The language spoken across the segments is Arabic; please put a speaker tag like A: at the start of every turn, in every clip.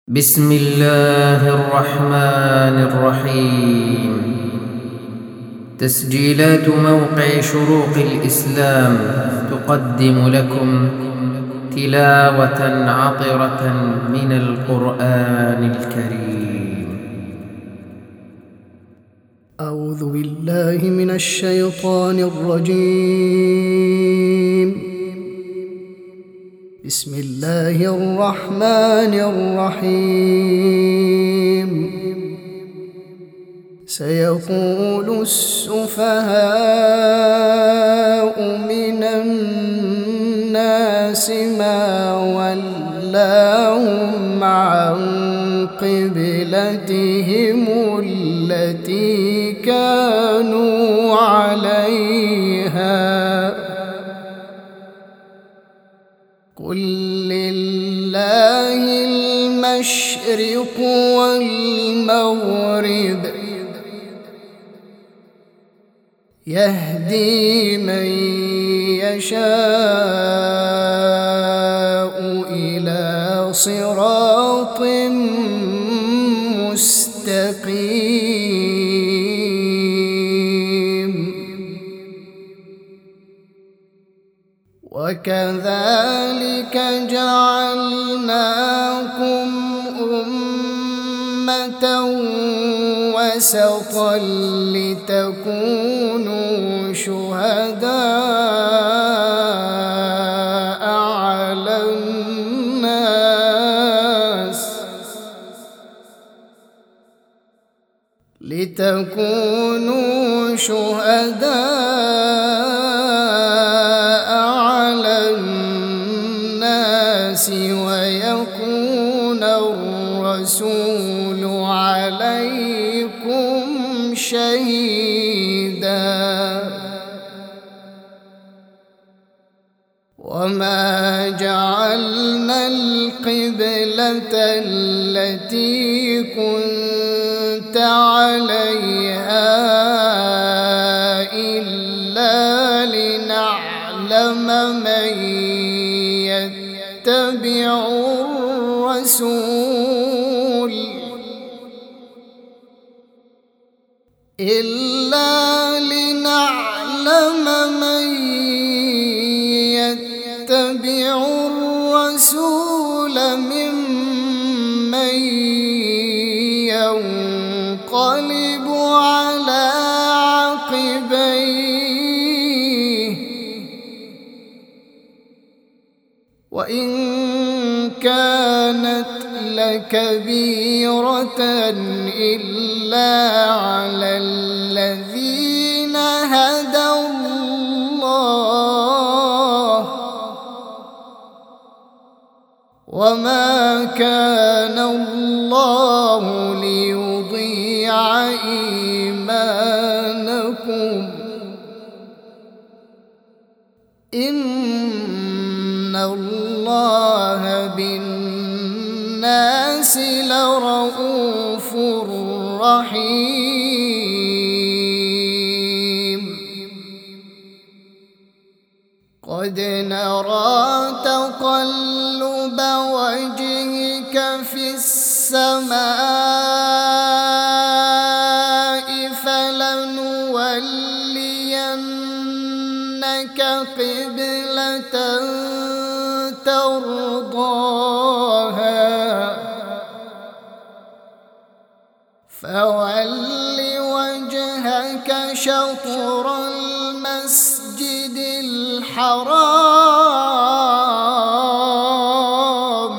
A: بسم الله الرحمن الرحيم. تسجيلات موقع شروق الإسلام تقدم لكم تلاوة عطرة من القرآن الكريم.
B: أعوذ بالله من الشيطان الرجيم. بسم الله الرحمن الرحيم. سيقول السفهاء من الناس ما ولاهم عن قبلتهم التي كانوا عليها قل لله المشرق والمغرب يهدي من يشاء إلى صراط مستقيم. وكذلك جعلناكم أمة وسطا لتكونوا شهداء على الناس ويكون الرسول عليكم شهيدا. وما جعلنا القبلة التي كنت عليها إلا لنعلم من يتبع الرسول ممن ينقلب على عقبيه وإن كانت لكبيرة إلا على الذين هدى الله وما كان الله ليضيع إيمانكم إن الله بالناس لرءوف رحيم. قد نرى تقلب وجهك في السماء فلنولينك قبلة ترضاها فول وجهك شطر المسجد الحرام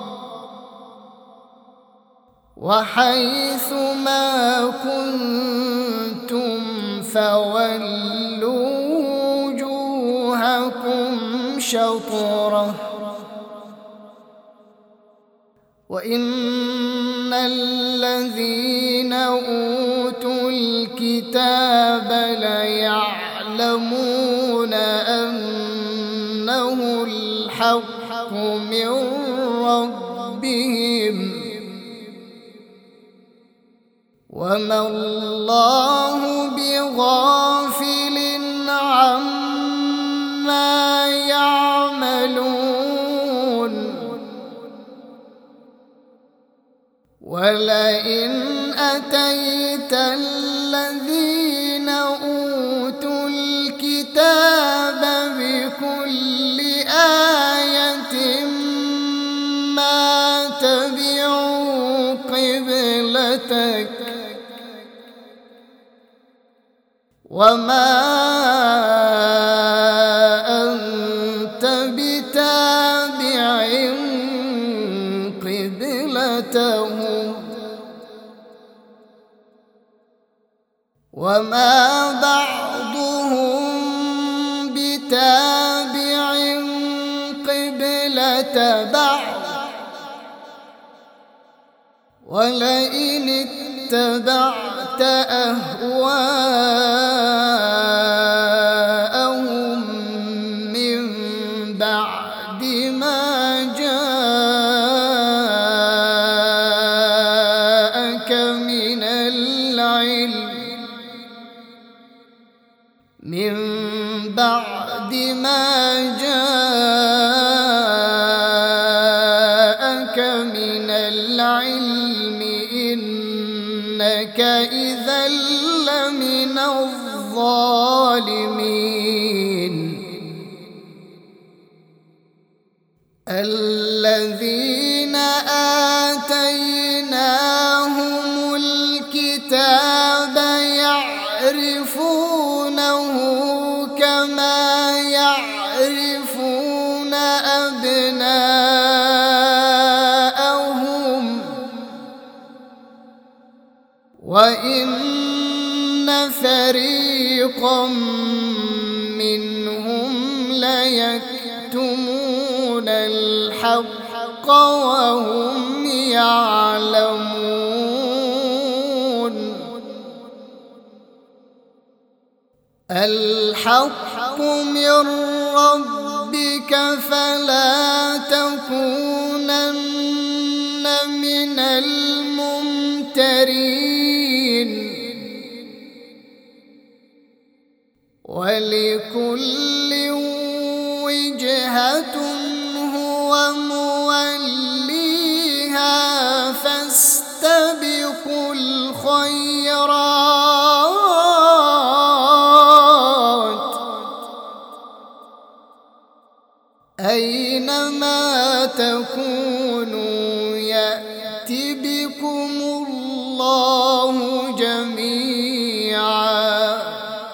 B: وحيث ما كنتم فولوا وجوهكم شطره وإن الذين أوتوا الكتاب ليعلمون أنه الحق من ربهم وما الله بغافل عما يعملون ولئن أتيت الذين أوتوا الكتاب بكل آية ما تبعوا قبلتك وما أنت بتابع قبلتهم وما بعضهم بتابع قبلة بعض ولئن اتبعت أهواءهم من بعد ما جاءك من العلم إنك إذا لمن الظالمين. الذين آتيناهم الكتاب يعرفونه كما يعرفون أبناءهم وإن فريقا منهم ليكتمون الحق وهم يعلمون. الحق من ربك فلا تكونن من الممترين. ولكل وجهة هو موليها فاستبقوا الخيرات أينما تكونوا يأت بكم الله جميعا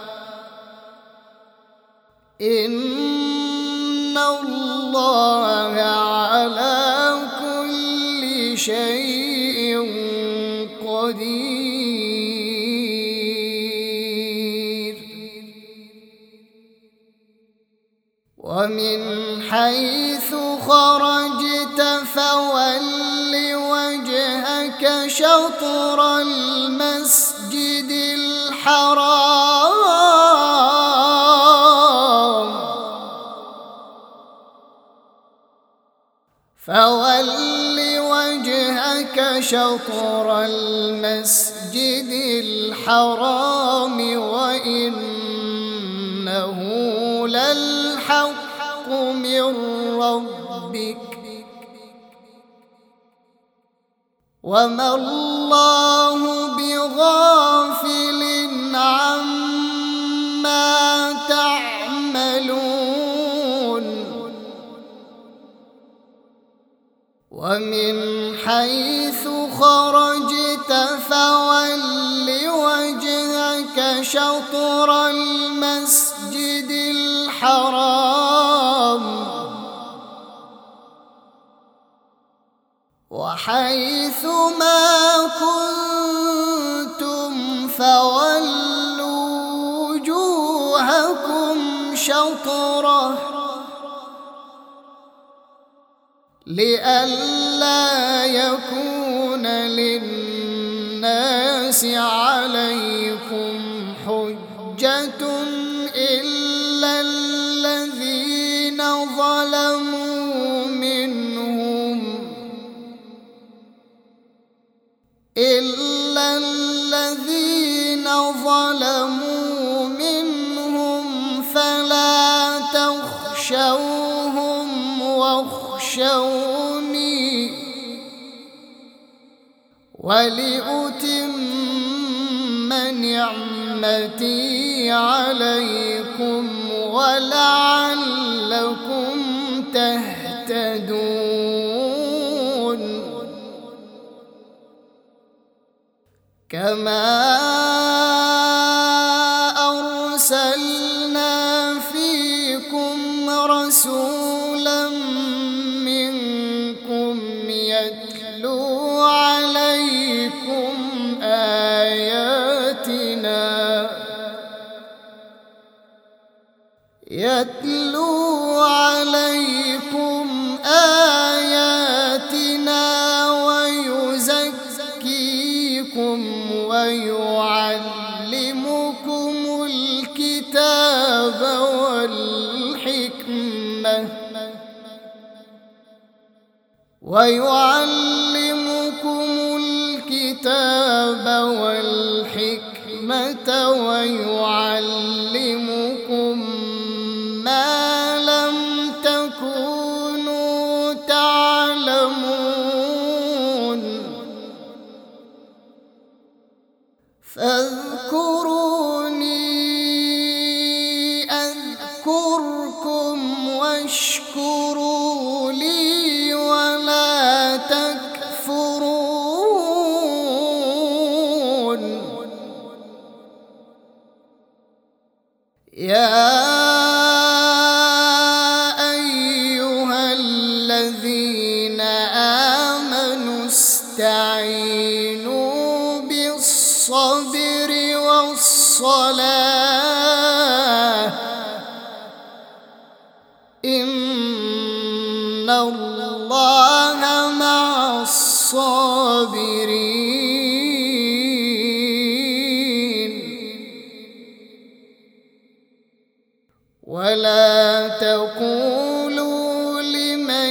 B: إن الله على كل شيء قدير. ومن حيث خرجت فول وجهك شطر المسجد الحرام فول وجهك شطر المسجد الحرام وإنه للحق من ربك وما الله بغافل عما تعملون. ومن حيث خرجت فول وجهك شطر المسجد الحرام وحيث ما كنتم فولوا وجوهكم شطره لئلا يكون للناس عليكم حجة إلا الذين ظلموا منهم فلا تخشوهم واخشوني ولأتم نعمتي عليكم ولعلكم تهتدون كما أرسلنا فيكم رسولا منكم يتلو عليكم آياتنا ويزكيكم ويعلمكم الكتاب والحكمة ويعلمكم ما لم تكونوا تعلمون فاذكروني أذكركم واشكروا لي ولا تكفرون يا أيها الذين آمنوا استعينوا بالصبر والصلاة إن الله مع الصابرين ولا تقولوا لمن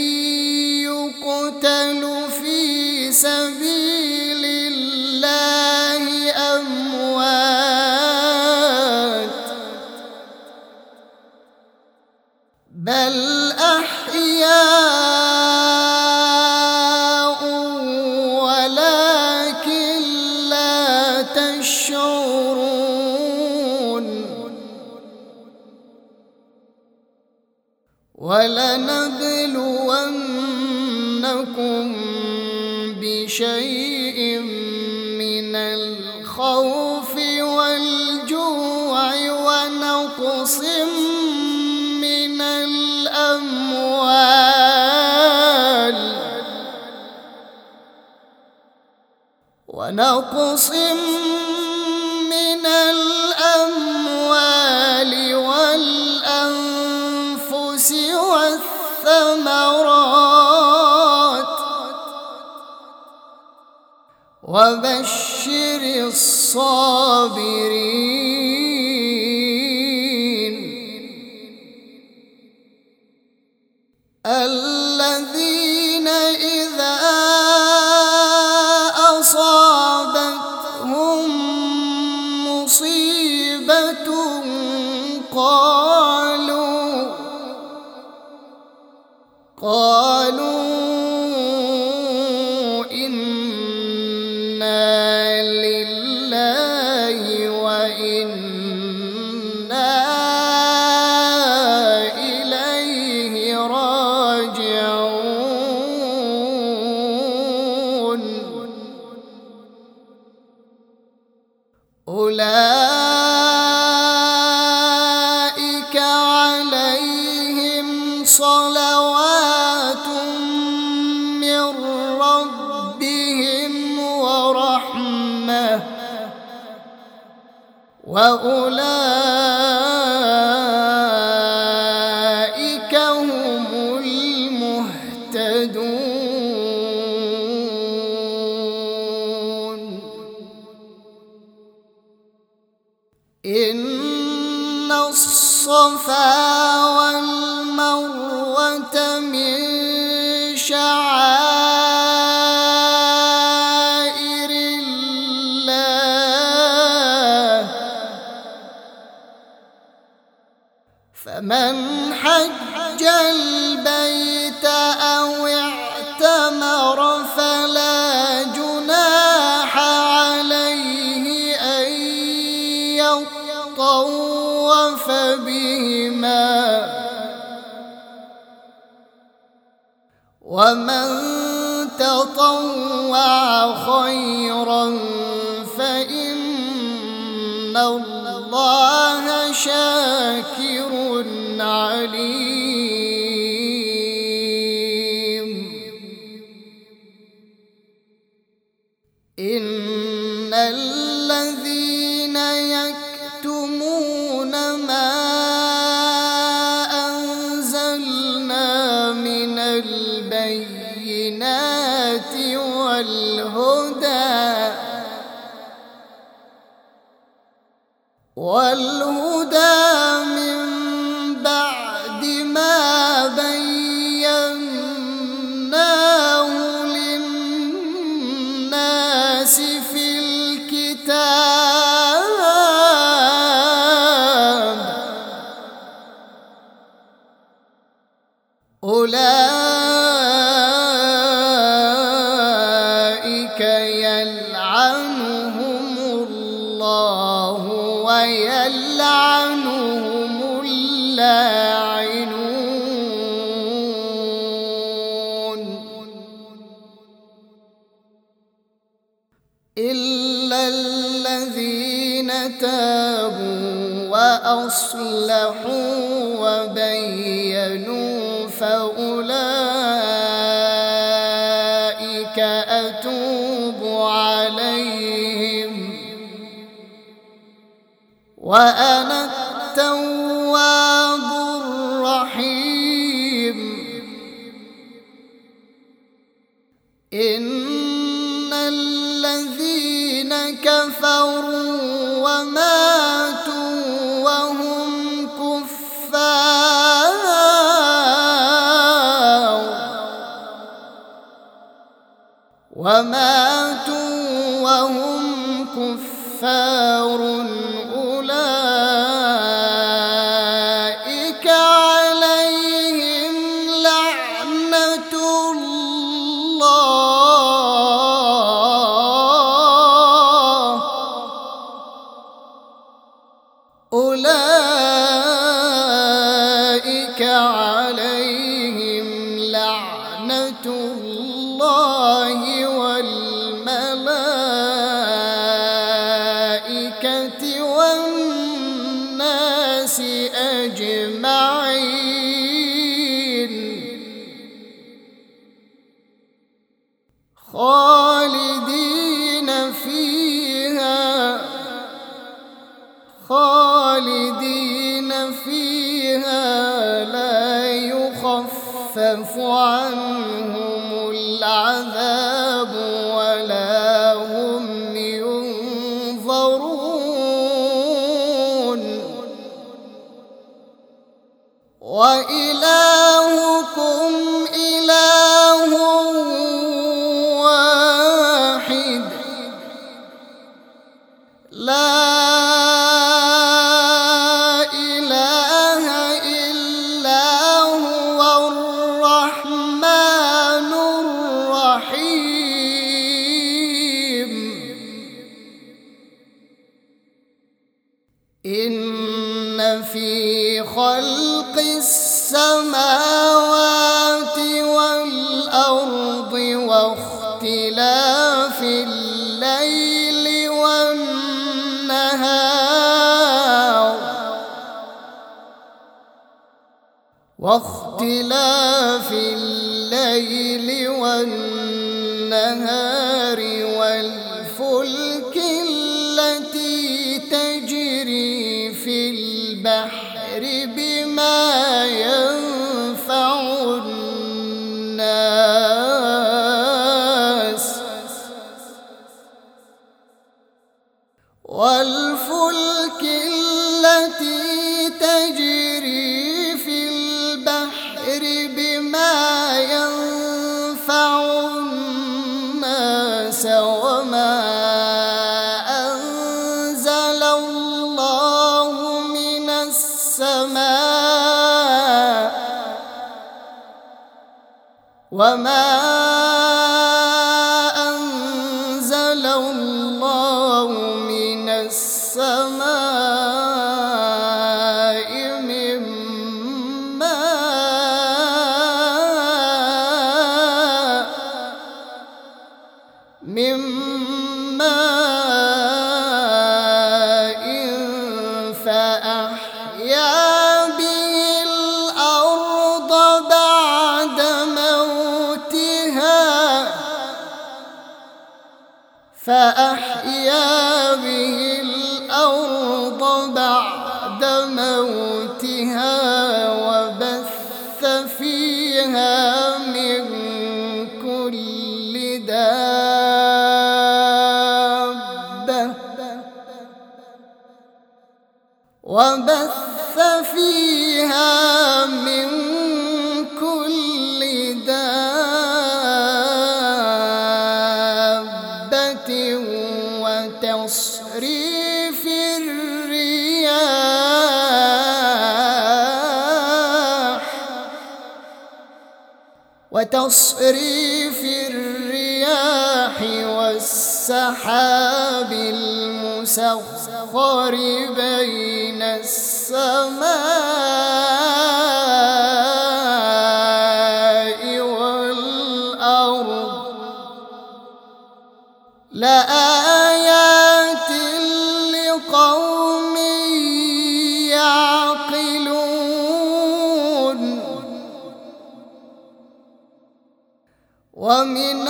B: يقتل في سبيل الله أموات بل أحياء ولكن لا تشعرون ولنبلونكم بشيء من الخوف والجوع ونقص من الأموال والأنفس والثمرات وبشر الصابرين الذين إذا أصابتهم مصيبة قالوا إنا لله وإنا إليه راجعون أولئك عليهم صلوات من ربهم ورحمة وأولئك هم المهتدون إن الصفا والمروة من شعائر الله فمن حج البيت أو اعتمر فلا جناح تطوع خيرا فإن الله شاكر عليم. إن الذين يكتمون ما أنزلنا من البينات والهدى من بعد ما بيناه للناس في الكتاب أولئك يلعنهم الله ويلعنهم اللاعنون إلا الذين تابوا وأصلحوا وبينوا فأولئك أتوب عليهم وأنا التواب الرحيم. إن الذين كفروا وماتوا وهم كفار أولئك عليهم لعنة الله أولئك عليهم لعنة الله والملائكة والناس أجمعين خالدين فيها لا يخفف عنهم العذاب ولا هم ينظرون وإلهكم إله واحد لا إله إلا هو الرحمن الرحيم. إن في خلق السماوات والأرض واختلاف الليل والنهار والفلك التي تجري في البحر بما ينفع الناس والفلك التي تجري في البحر بما ينفع الناس أنزل الله من السماء من ماء من ماء فأحيا به الأرض بعد موتها وبث فيها من كل دابة وتصريف الرياح والسحاب المسخر بين السماء والأرض لآيات لقوم يعقلون. ومن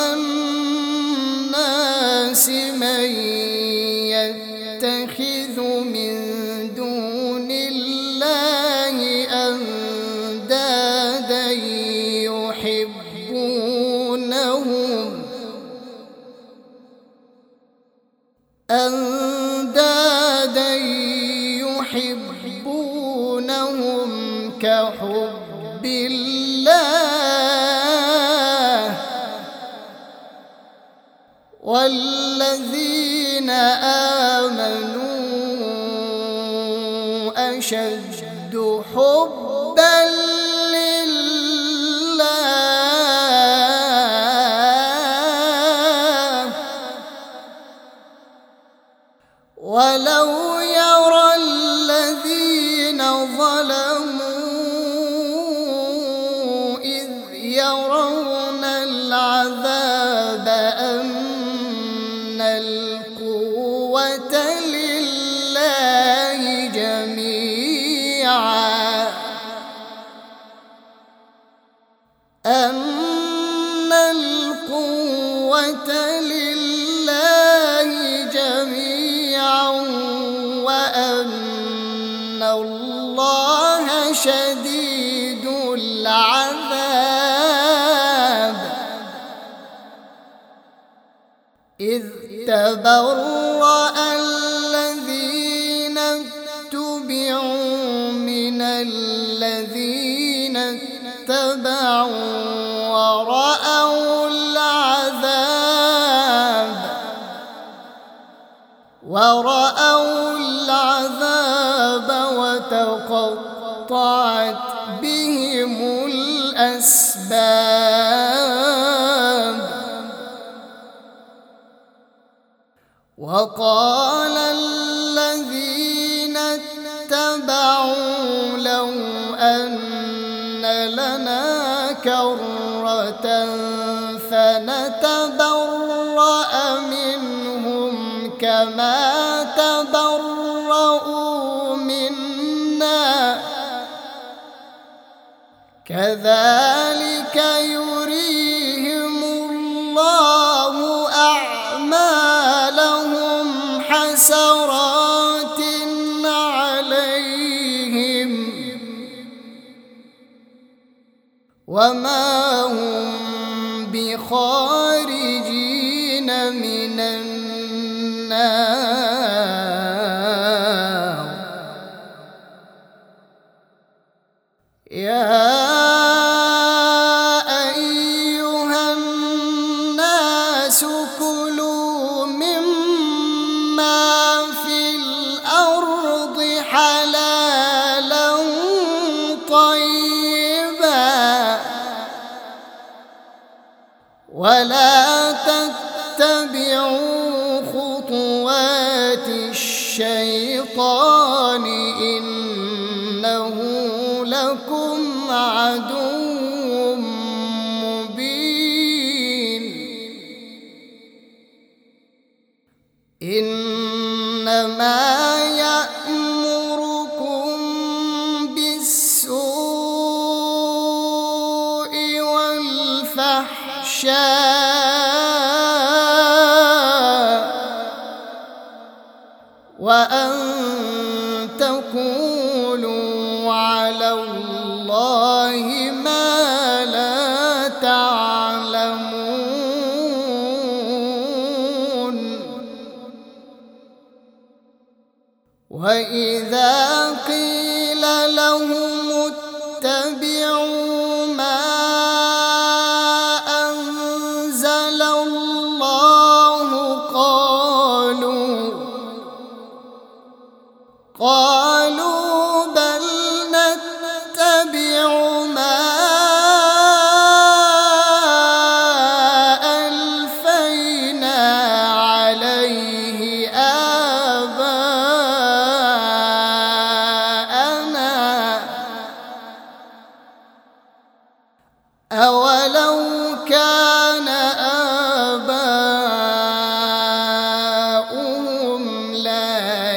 B: الناس من يتخذ من دون الله أندادا يحبونهم كحب الله والذين آمنوا أشد حبا لله. ولو يرى الذين ظلموا إذ يرون العذاب أن القوة لله جميعا وأن الله شديد العذاب. إذ تبرأ الذين اتبعوا من الذين اتبعوا ورأوا العذاب وتقطعت بهم الأسباب. وقال الذين اتبعوا لو أن لنا كرة فنتبرأ منهم كما تبرؤوا منا كذلك يريهم الله أعمالهم حسرات عليهم وما هم بخارجين من النار. يا أيها الناس كلوا مما في الأرض حلالا طيبا ولا تتبعوا خطوات الشيطان إنه لكم عدو مبين. إنما يأمركم بالسوء والفحشاء وأن تقولوا على الله ما لا تعلمون. وإذا قيل لهم اتبعوا ما أنزل الله قالوا بل نتبع ما ألفينا عليه آباءنا أولو كان آباؤهم لا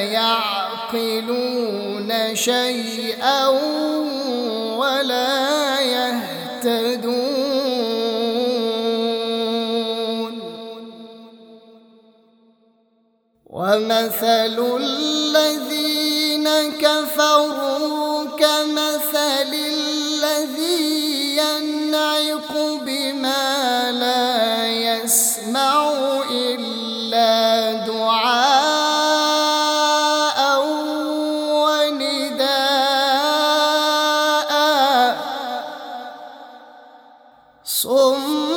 B: يعقلون شيئا ولا يهتدون. ومثل الذين كفروا كمثل الذي ينعق بما لا يسمع إلا دعاء ونداء صم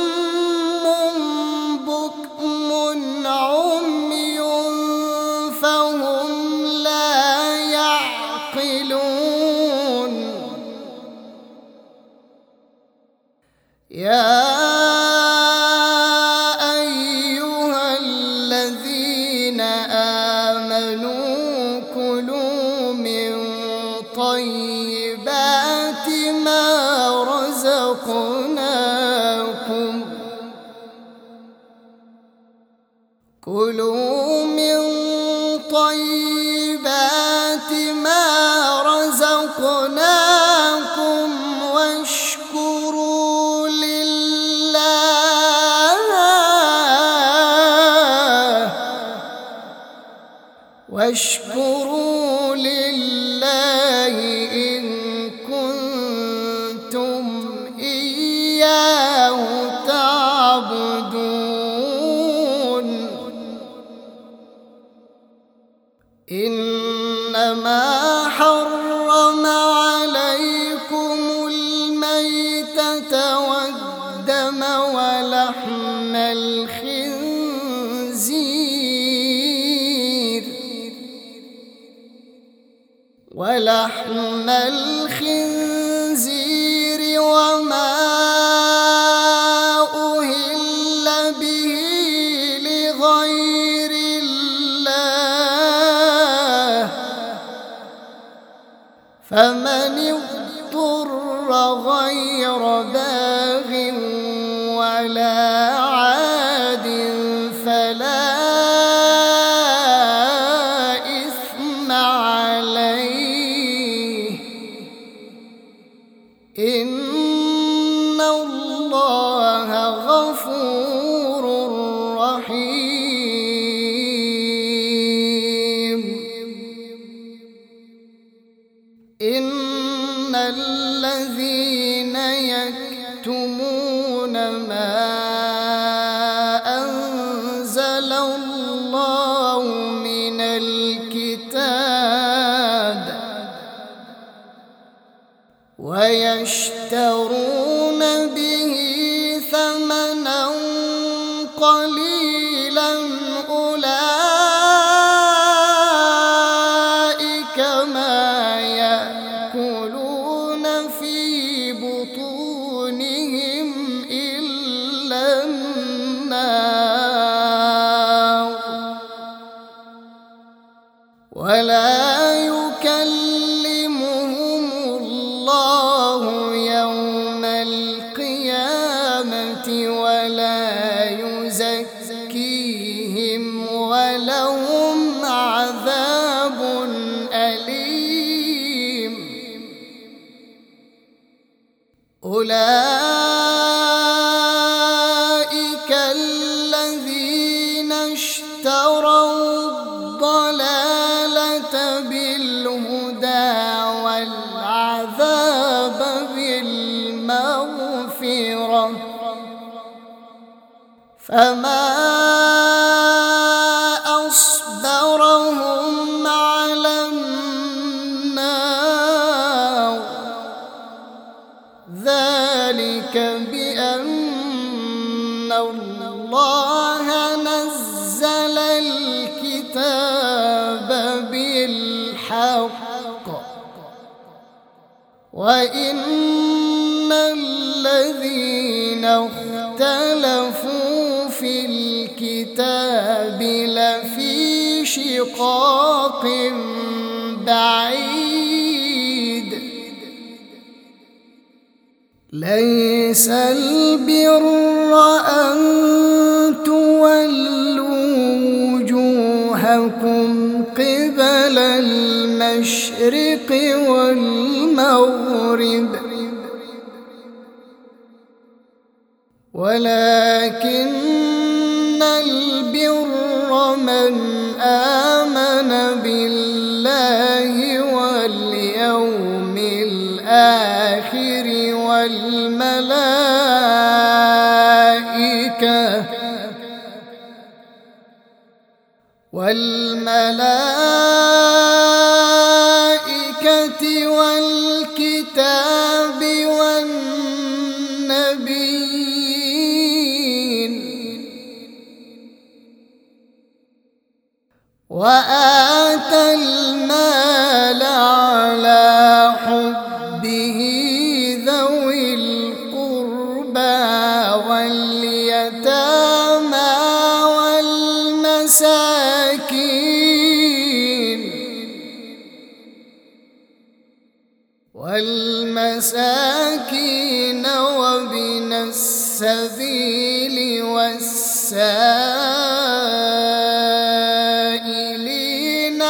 B: بكم عمي فهم لا يعقلون. يا أيها الذين آمنوا كلوا من طيبات ما رزقناكم واشكروا لله إن كنتم إياه تعبدون. إنما حرم عليكم الميتة والدم ولحم الخنزير وما أهل به لغير الله فمن اضطر غير باغ ولا عاد فلا إن الله غفور رحيم. إن الذين يكتمون ما أنزل الله من الكتاب ويشترون به ثمنا قليلا أولئك ما يأكلون في بطونهم إلا النار ولا يكلمهم الله يوم القيامة ولا يزكيهم ولهم عذاب أولئك الذين اشتروا الضلالة بالهدى والعذاب بالمغفرة فما أصبرهم على النار ذلك بأن الله نزل الكتاب بالحق وإن الذين اختلفوا في الكتاب لفي شقاق بعيد ليس البر أن تولوا وجوهكم قبل المشرق والمغرب ولكن البر من آمن بالله واليوم الآخر والملائكة والكتاب والنبيين وآتى المال على حبه ذوي القربى واليتامى والمساكين وابن السبيل والسائلين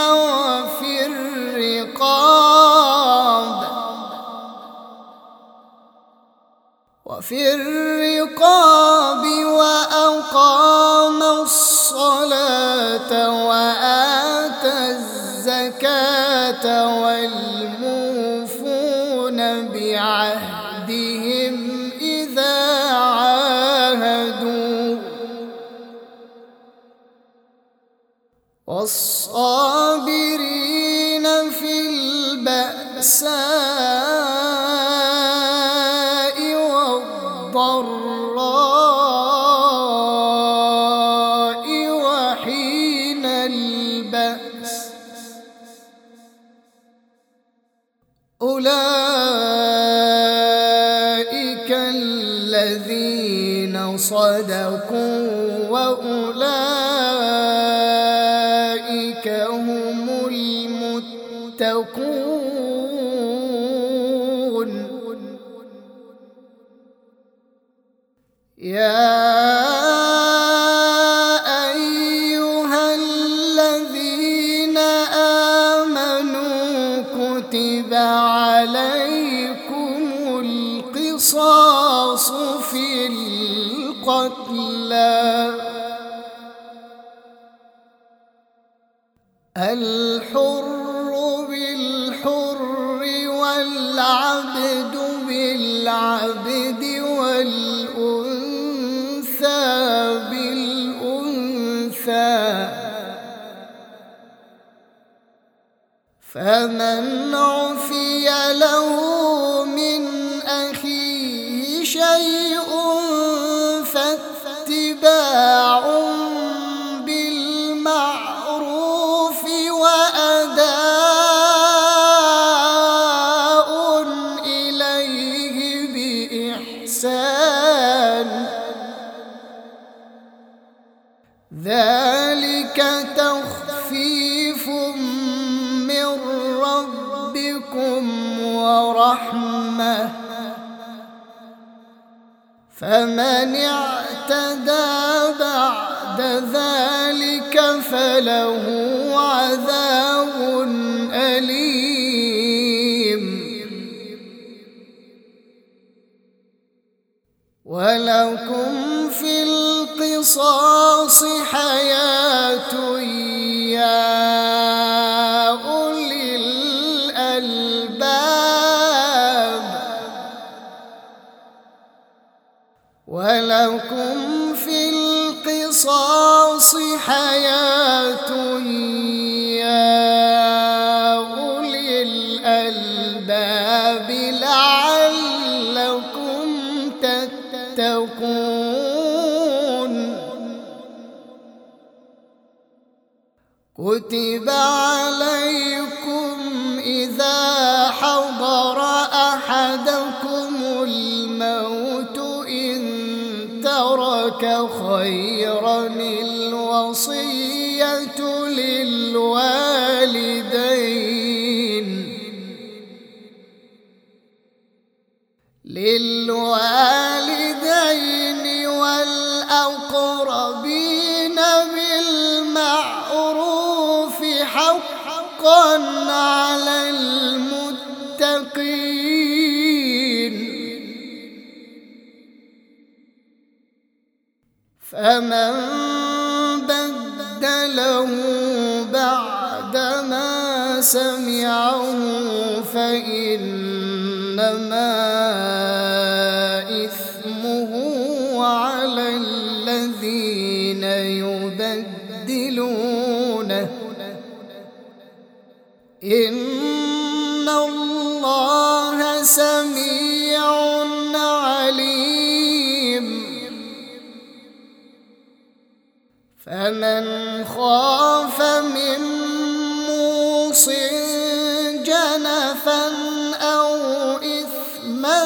B: وفي الرقاب وأقام الصلاة وآتى الزكاة والموفون بعهدهم إذا عاهدوا والصابرين في البأساء والضراء وحين البأس أولئك الذين صدقوا وأولئك هم المتقون يا أيها الذين آمنوا كتب عليكم القصاص في القتلى الحر بالحر والعبد بالعبد والأنثى بالأنثى فمن عفي له من أخيه شيء فاتباع بالمعروف وأداء إليه بإحسان ذلك تخفيف من ربكم ورحمة فمن اعتدى بعد ذلك فله عذاب أليم القصاص حياة يا أولي الألباب ولكم في القصاص حياة يا أولي الألباب لعلكم تتقون كتب عليكم إذا حضر أحدكم الموت إن ترك خيرا الوصية للوالدين والأقربين بالمعروف حقا على المتقين فمن بدله بعدما سمعه فإنما إثمه على الذين يبدلونه إن الله سميع عليم فمن خاف من موصٍ جنفا أو إثما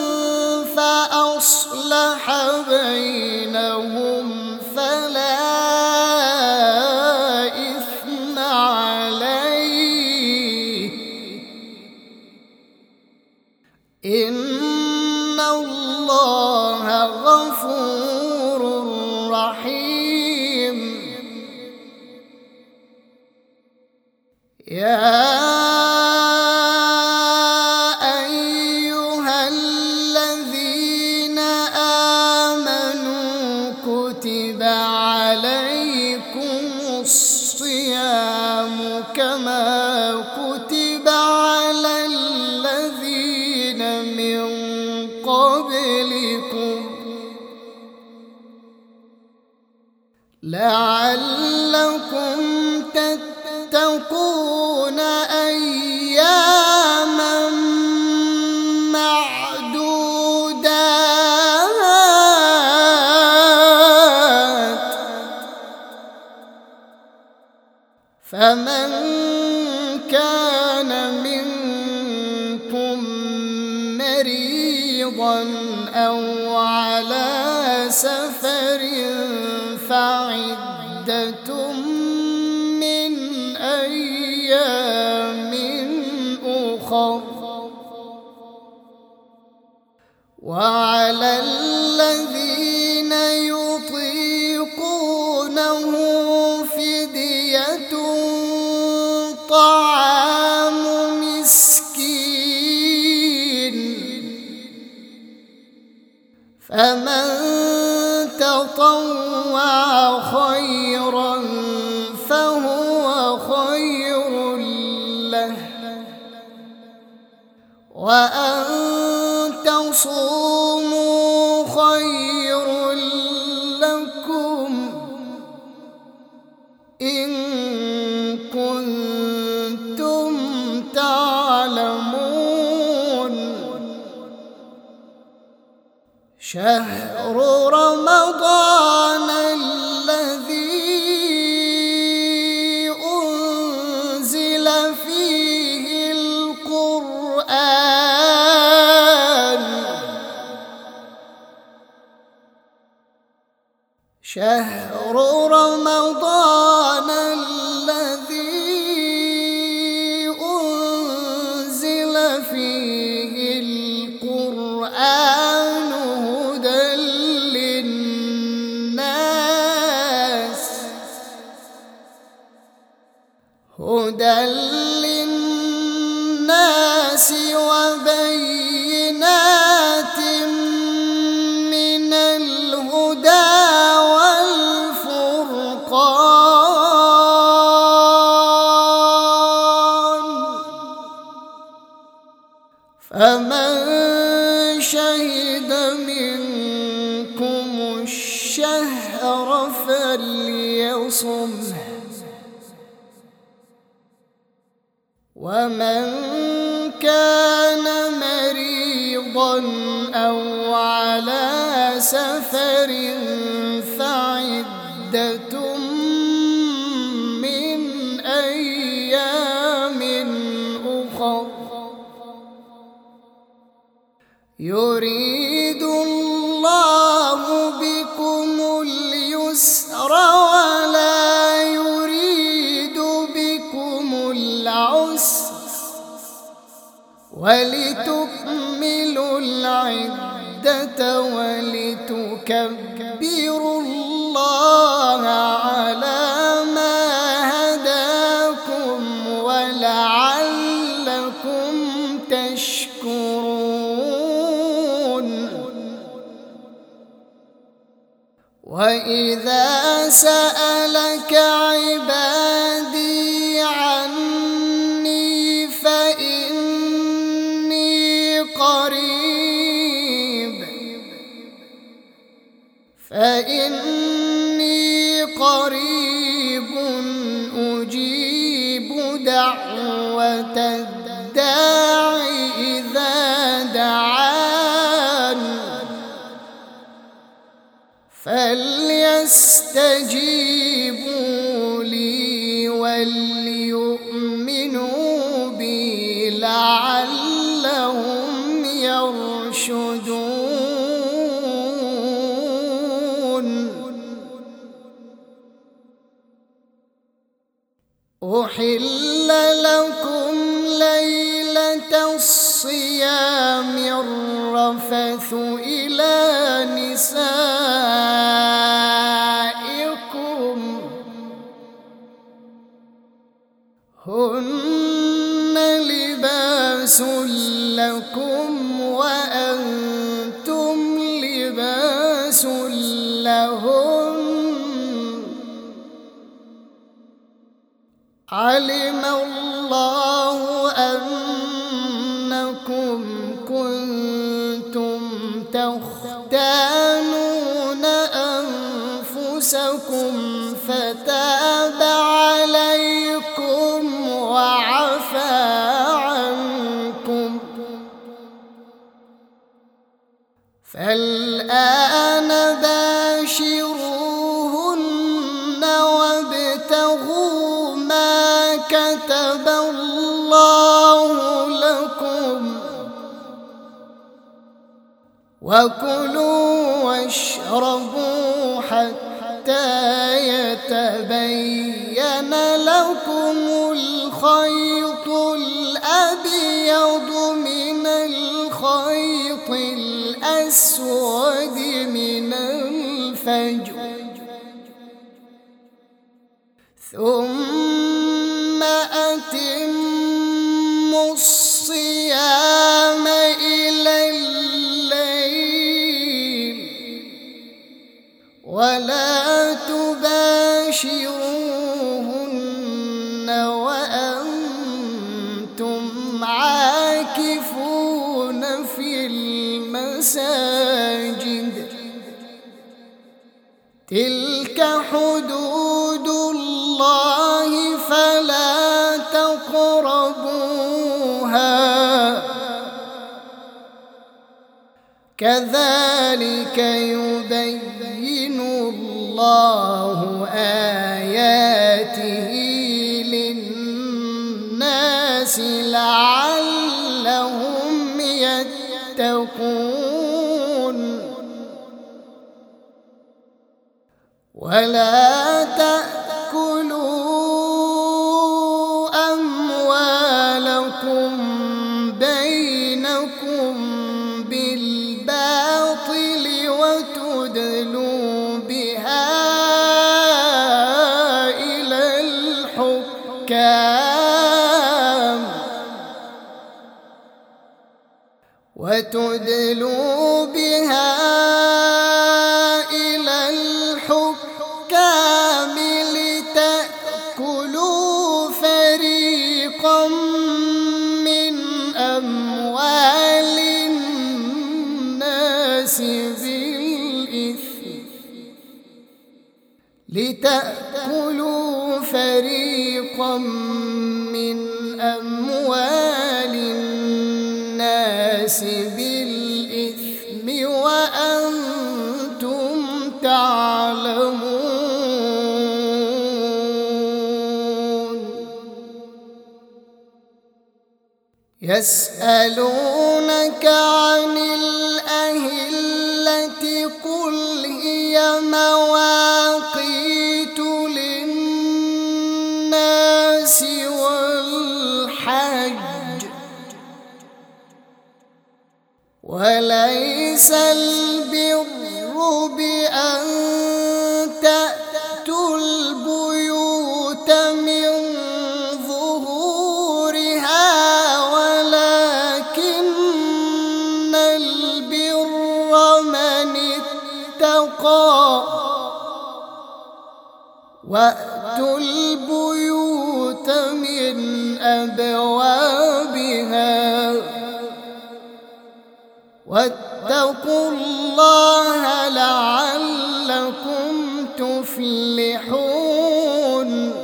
B: فأصلح بينهم فلا إثم عليه إن الله غفور رحيم يا أيها الذين آمنوا كتب عليكم الصيام كما كتب على الذين من قبلكم لعلكم تتقون أياما معدودات فمن كان منكم مريضا أو على سفر فعدة من أيام أخر وعلى الذين يطيقونه فدية طعام مسكين فمن تطوع خيرا فهو خير له وأن تصوموا خير لكم إن كنتم تعلمون شهر رمضان الذي أنزل فيه القرآن شهر رمضان الذي أنزل فيه القرآن هدى للناس وبينات من الهدى والفرقان فمن شهد منكم الشهر فليصمه، ومن كان مريضا أو على سفر فعدة من أيام أخر، يريد الله بكم اليسر ولا يريد بكم العسر، ولتكملوا العدة ولتكبروا الله على ما هداكم ولعلكم تشكرون. وإذا سألك عبادي عني فإني قريب أجيب دعوة الداع إذا دعان، فليستجيبوا لي وليؤمنوا بي لعلهم يرشدون. أحل لكم ليلة الصيام الرفث إلى نسائكم هن لباس لكم وأنتم لباس لهن، علم الله أنكم كنتم تختانون أنفسكم فتاب عليكم وعفى عنكم، فالآن باشروهن وابتغوا ما كتب الله لكم، وكلوا واشربوا حتى يتبين لكم الخيط الأبيض من الخيط الأسود من الفجر، ثم أتموا الصيام إلى الليل، ولا تباشروهن وأنتم عاكفون في المساجد، تلك حدود الله فلا تقربوها، كذلك يبين الله آياته للناس لعلهم يتقون. ولا تأكلوا أموالكم بينكم بالباطل وتدلوا بها إلى الحكام لتأكلوا فريقا من أموال لتأكلوا فريقا من أموال الناس بالإثم وأنتم تعلمون. يسألونك عن الأهلة قل هي مواقيت للناس والحج، وليس البر بأن تأتوا البيوت من ظهورها، ولكن البر من اتقى. وأتوا البيوت من أبوابها واتقوا الله لعلكم تفلحون.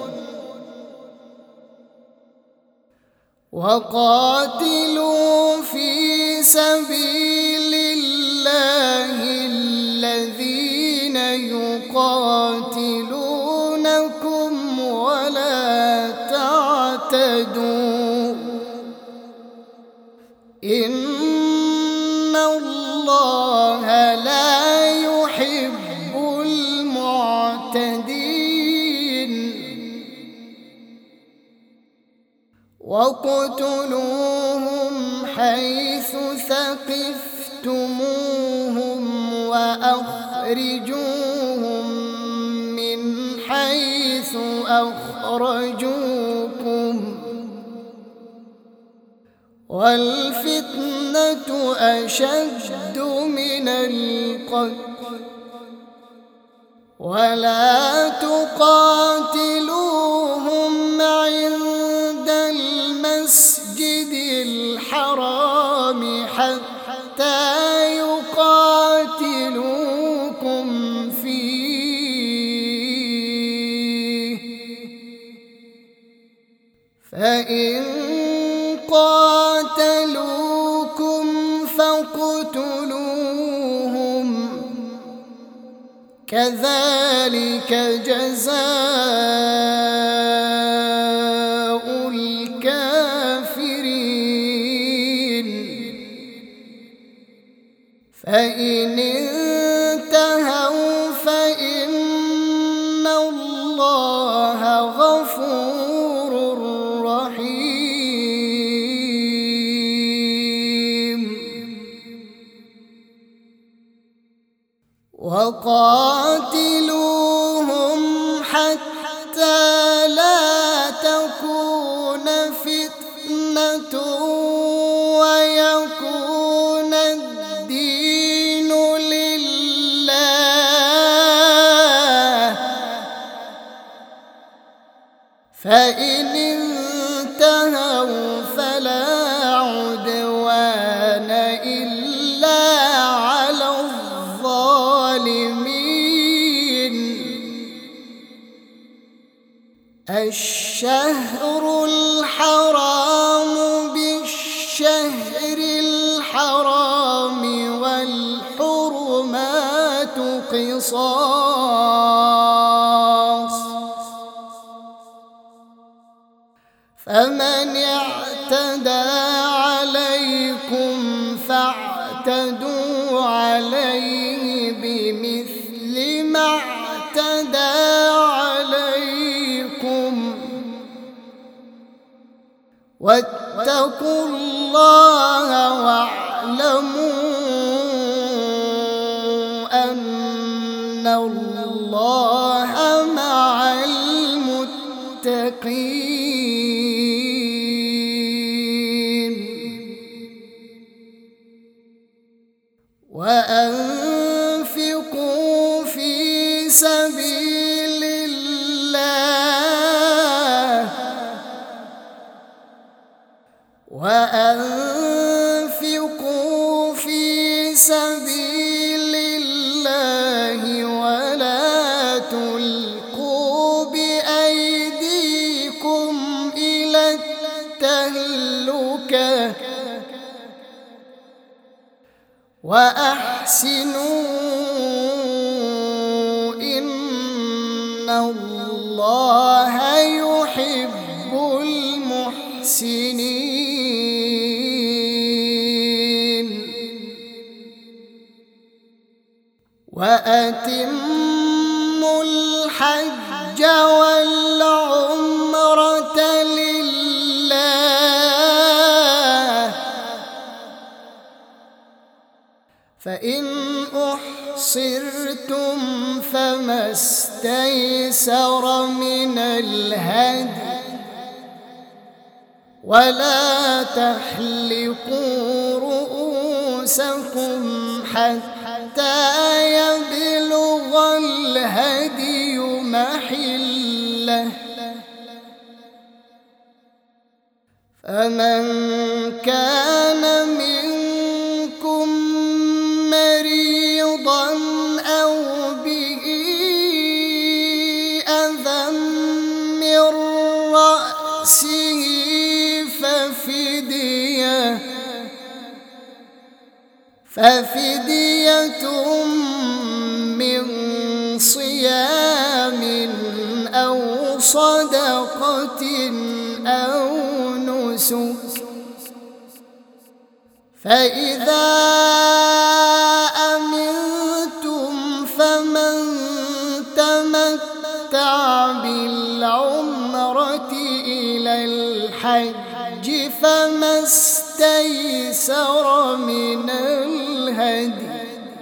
B: وقاتلوا في سبيل الله الذين يقاتلونكم ولا تعتدوا، إن الله لا يحب المعتدين. واقتلوهم حيث ثقفتموهم وأخرجوهم من حيث أخرجوكم، والفتنة أشد من القتل، ولا تقاتلوهم عند المسجد الحرام حتى يقاتلوكم فيه، فإن قاتلوكم فاقتلوهم، كذلك جزاء الكافرين. فإن انتهوا فإن الله غفور رحيم. وقاتلوهم حتى لا تكون فتنة ويكون الدين لله، فإن انتهوا فلا عدوان إلا على الظالمين. الشهر الحرام بالشهر الحرام والحرمات قصاص، فمن اعتدى عليكم فاعتدوا عليه بمثل ما اعتدى عليكم، واتقوا الله واعلموا أن الله مع المتقين. وأنفقوا في سبيل الله، وأنفقوا في سبيل الله ولا تلقوا وأحسنوا إن الله يحب المحسنين وأتموا الحج والعمرة لله فإن أحصرتم فما استيسر من الهدي ولا تحلقوا رؤوسكم حتى يبلغ الهدي محله فمن كان منكم مريضا أو به أذى من رأسه ففدية من صيام أو صدقة أو نسك فإذا أمنتم فمن تمتع بالعمرة إلى الحج فما استيسر من الهدي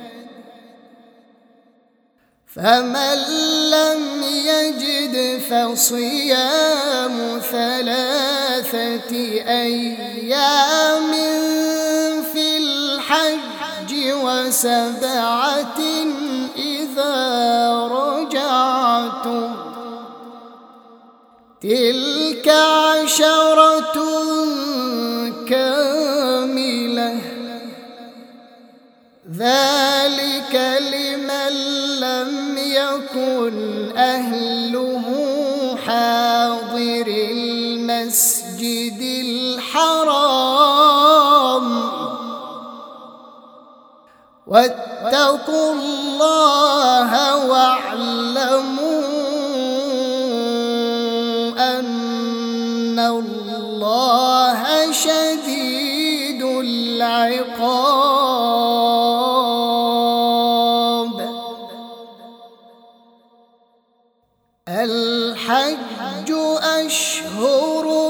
B: فمن لم يجد فصيام 3 أيام في الحج و7 إذا رجعتم تلك 10 كاملة ذلك لمن لم يكن أهله حاضر المسجد الحرام واتقوا الله واعلموا أن الله شديد العقاب الحج أشهر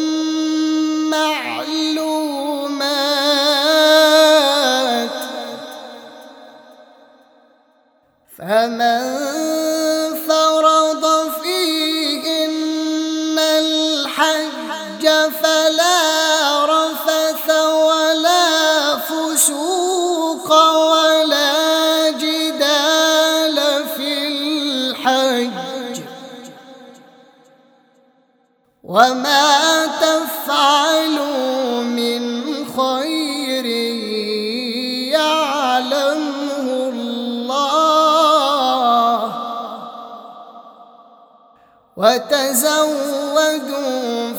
B: معلومات فمن فرض فيهن الحج فلا رفث ولا فسوق ولا جدال في الحج وما تفعلوا من خير يعلمه الله وتزودوا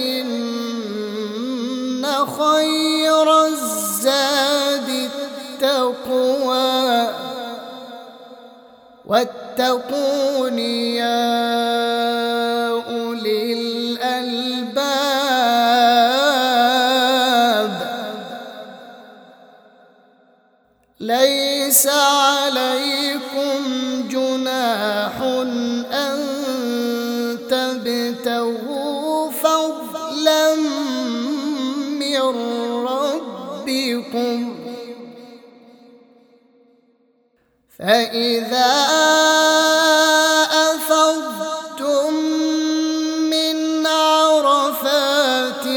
B: فإن خير الزاد التقوى واتقون يا أولي الألباب ليس عليكم جناح أن تبتغوا فضلا من ربكم فإذا أفضتم من عرفات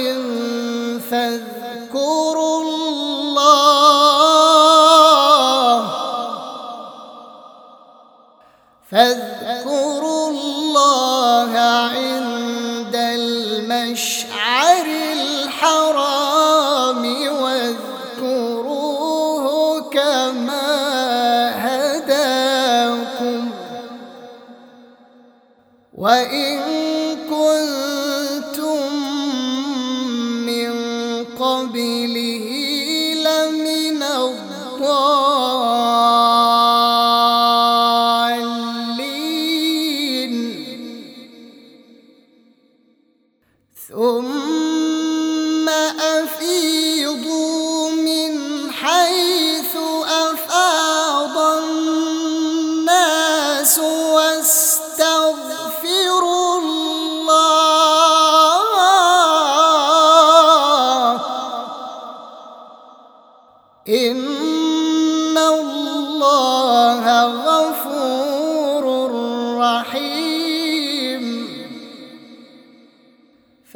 B: فاذكروا الله عند المشعر الحرام واذكروه كما هداكم وإن كنتم من قبله لمن الضالين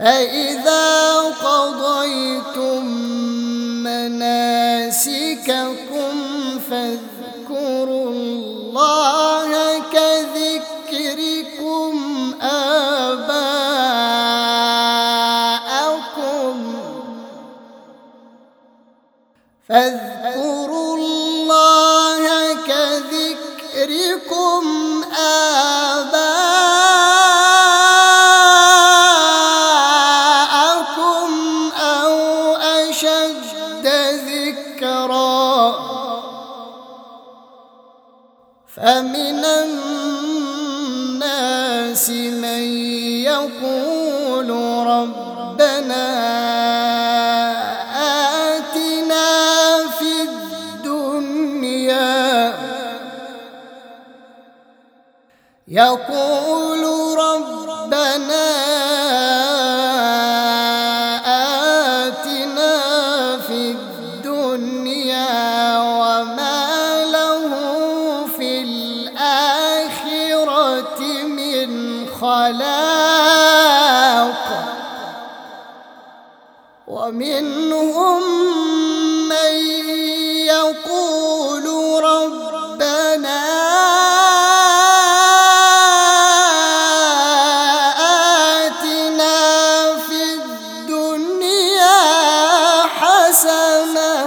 B: فإذا قضيتم مناسككم فاذكروا الله كذكركم آباءكم أو أشد ذكرا فمن الناس من يقول ربنا آتنا في الدنيا وما له في الآخرة من خلاق ومنهم من يقول ربنا آتنا في الدنيا حسنة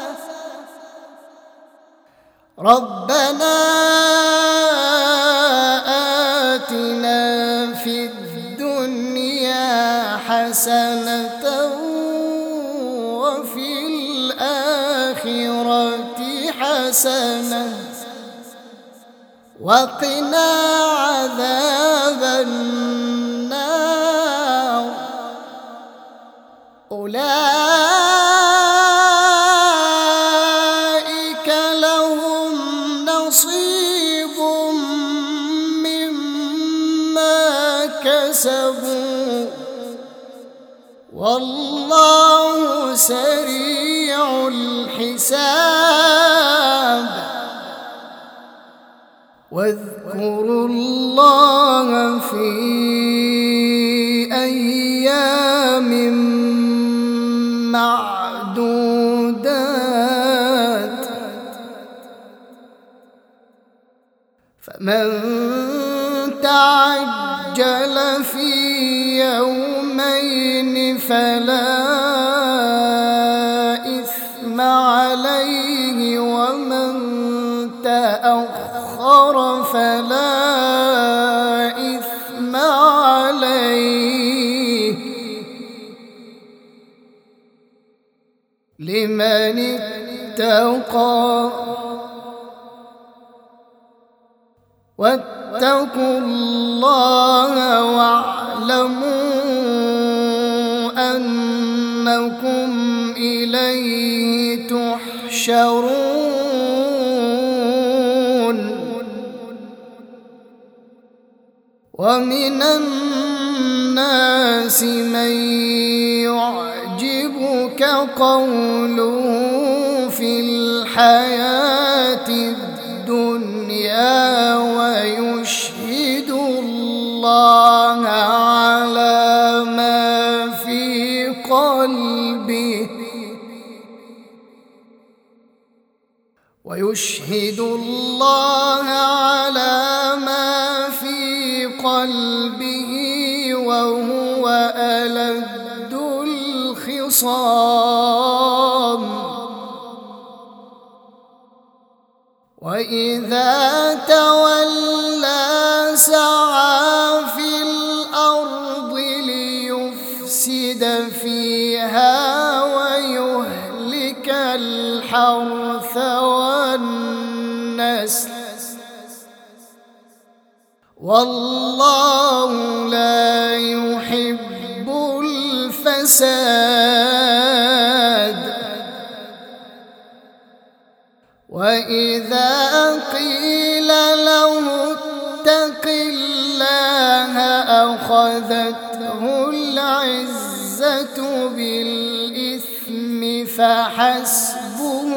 B: وفي الآخرة حسنة وقنا عذاب النار أولئك لهم نصيب مما كسبوا والله سريع الحساب واذكروا الله في أيام معدودات فمن تعجل في يومين فلا إثم عليه ومن تأخر فلا إثم عليه لمن اتقى واتقوا الله واعلموا أنكم إليه تحشرون ومن الناس من يعجبك قوله في الحياة الدنيا ويشهد الله على ما في قلبه وهو ألد الخصام وإذا تولى سعى في الأرض ليفسد فيها ويهلك الحرث والنسل والله لا يحب الفساد وإذا قيل له اتق الله أخذته العزة بالإثم فحسبه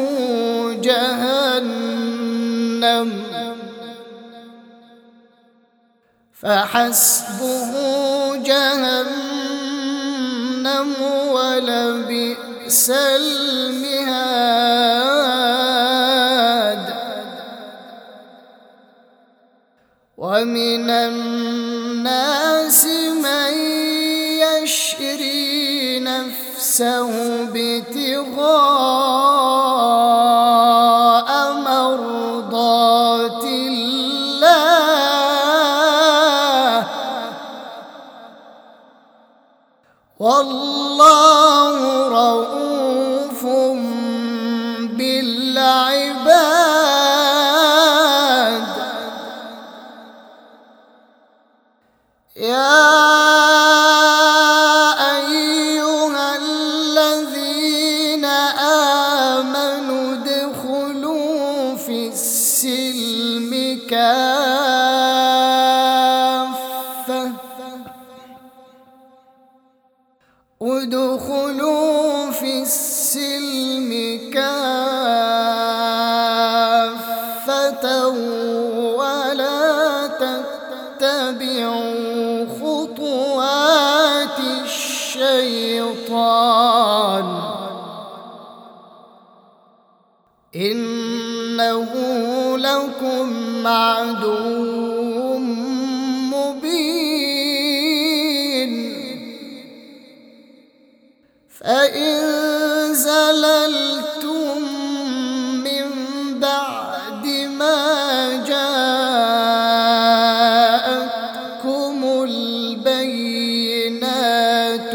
B: جهنم ولبئس المهاد. ومن الناس من يشري نفسه ابتغاء مرضات الله، والله رؤوف بالعباد. يا أيها الذين آمنوا ادخلوا في السلم كافة، ادخلوا في السلم كافة ولا تتبعوا خطوات الشيطان، إنه لكم عدو مبين. فإن زللتم من بعد ما جاءتكم البينات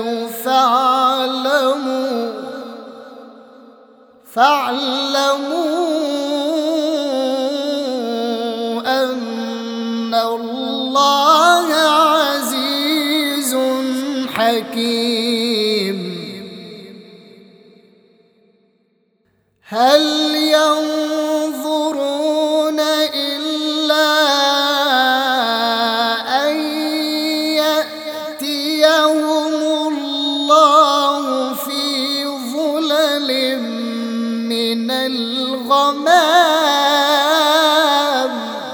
B: فاعلموا أن الله عزيز حكيم. هل ينظرون إلا أن يأتيهم الله في ظلل من الغمام،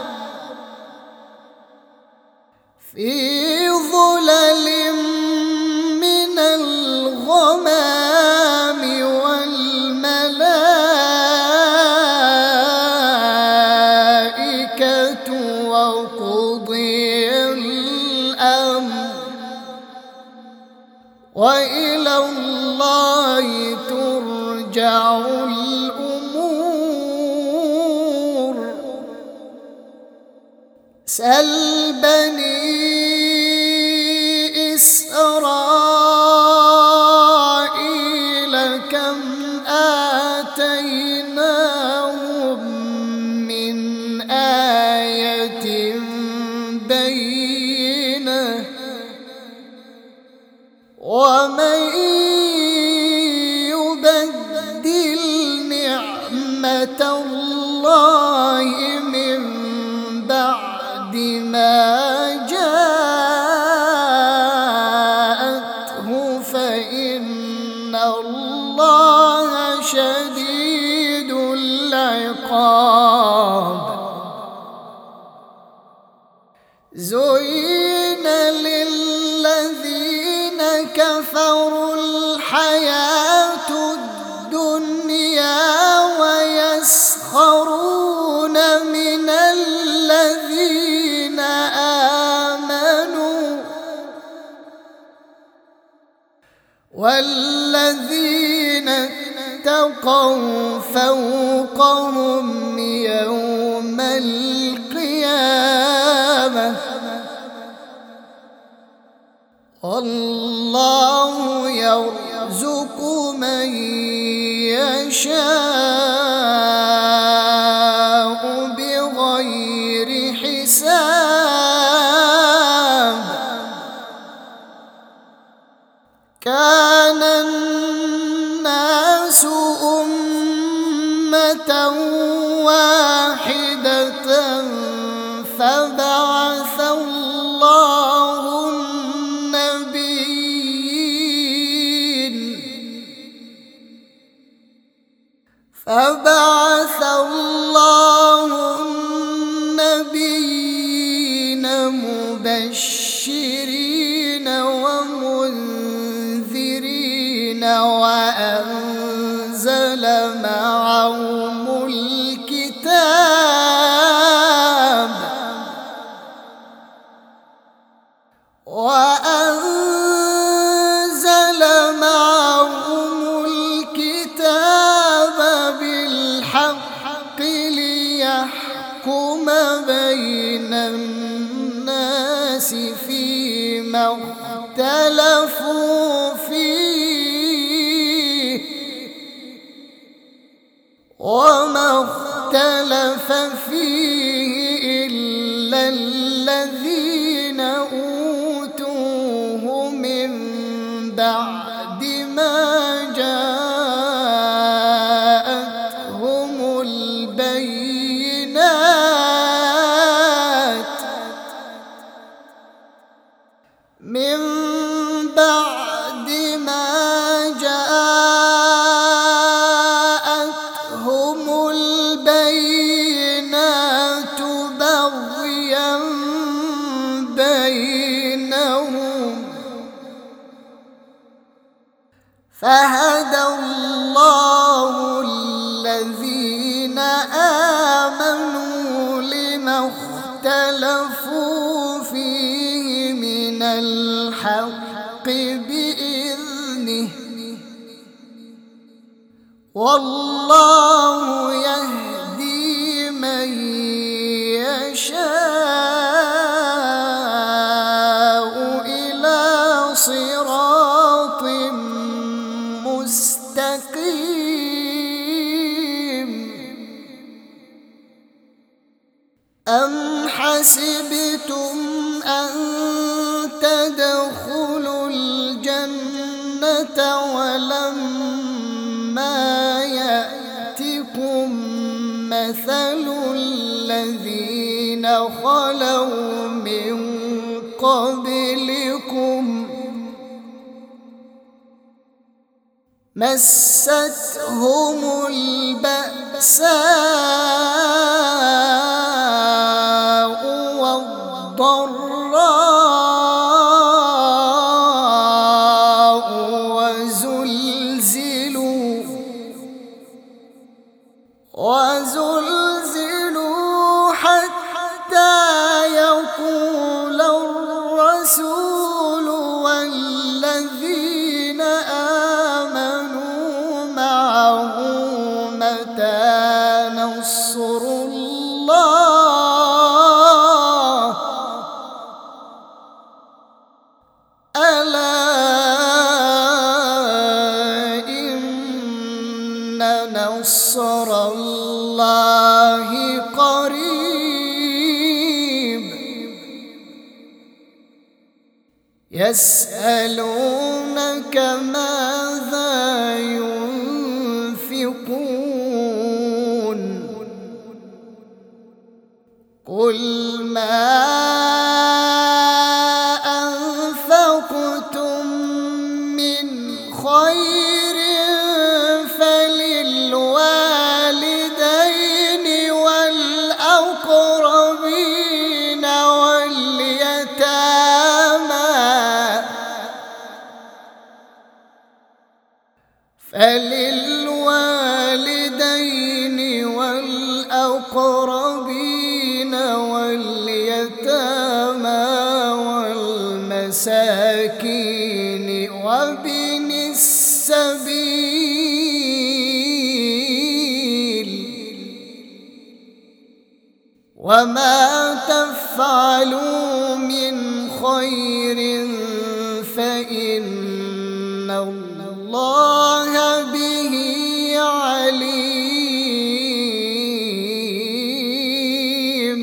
B: في ظلل من الغمام والملائكة وقضي الأمر وإلى الله ترجع الأمور. سل بني إسرائيل كم آتيناهم من آية بينة، ومن يبدل نعمة الله من بعد ما جاءته فإن الله شديد العقاب. زين للذين كفروا الحياة الدنيا ويسخرون من الذين آمنوا، والذين اتقوا فوقهم يوم القيامة، والله يرزق من يشاء بغير حساب. كان الناس أمة واحدة فبعث الله النبيين مبشرين ومنذرين وأنزل معهم الكتاب بالحق ليحكم بين الناس فيما اختلفوا فيه وما اختلف فيه إلا الذين أوتوه من بعد ما جاءتهم البينات بغيا بينهم فهدى الله الذين آمنوا لما اختلفوا فيه من الحق بإذنه والله يهدي من يشاء إلى صراط مستقيم. أم حسبتم أن تدخلوا الجنة ولما يأتكم مثل الذين خلوا من قبلكم مستهم البأساء والضراء وزلزلوا حتى يقول الرسول والذين آمنوا معه متى نصر الله ألا إن نصر الله قريب. يسألونك ماذا ينفقون قل ما أنفقتم من خير فللوالدين والأقربين واليتامى والمساكين وابن السبيل وما تفعلوا من خير فإن الله به عليم.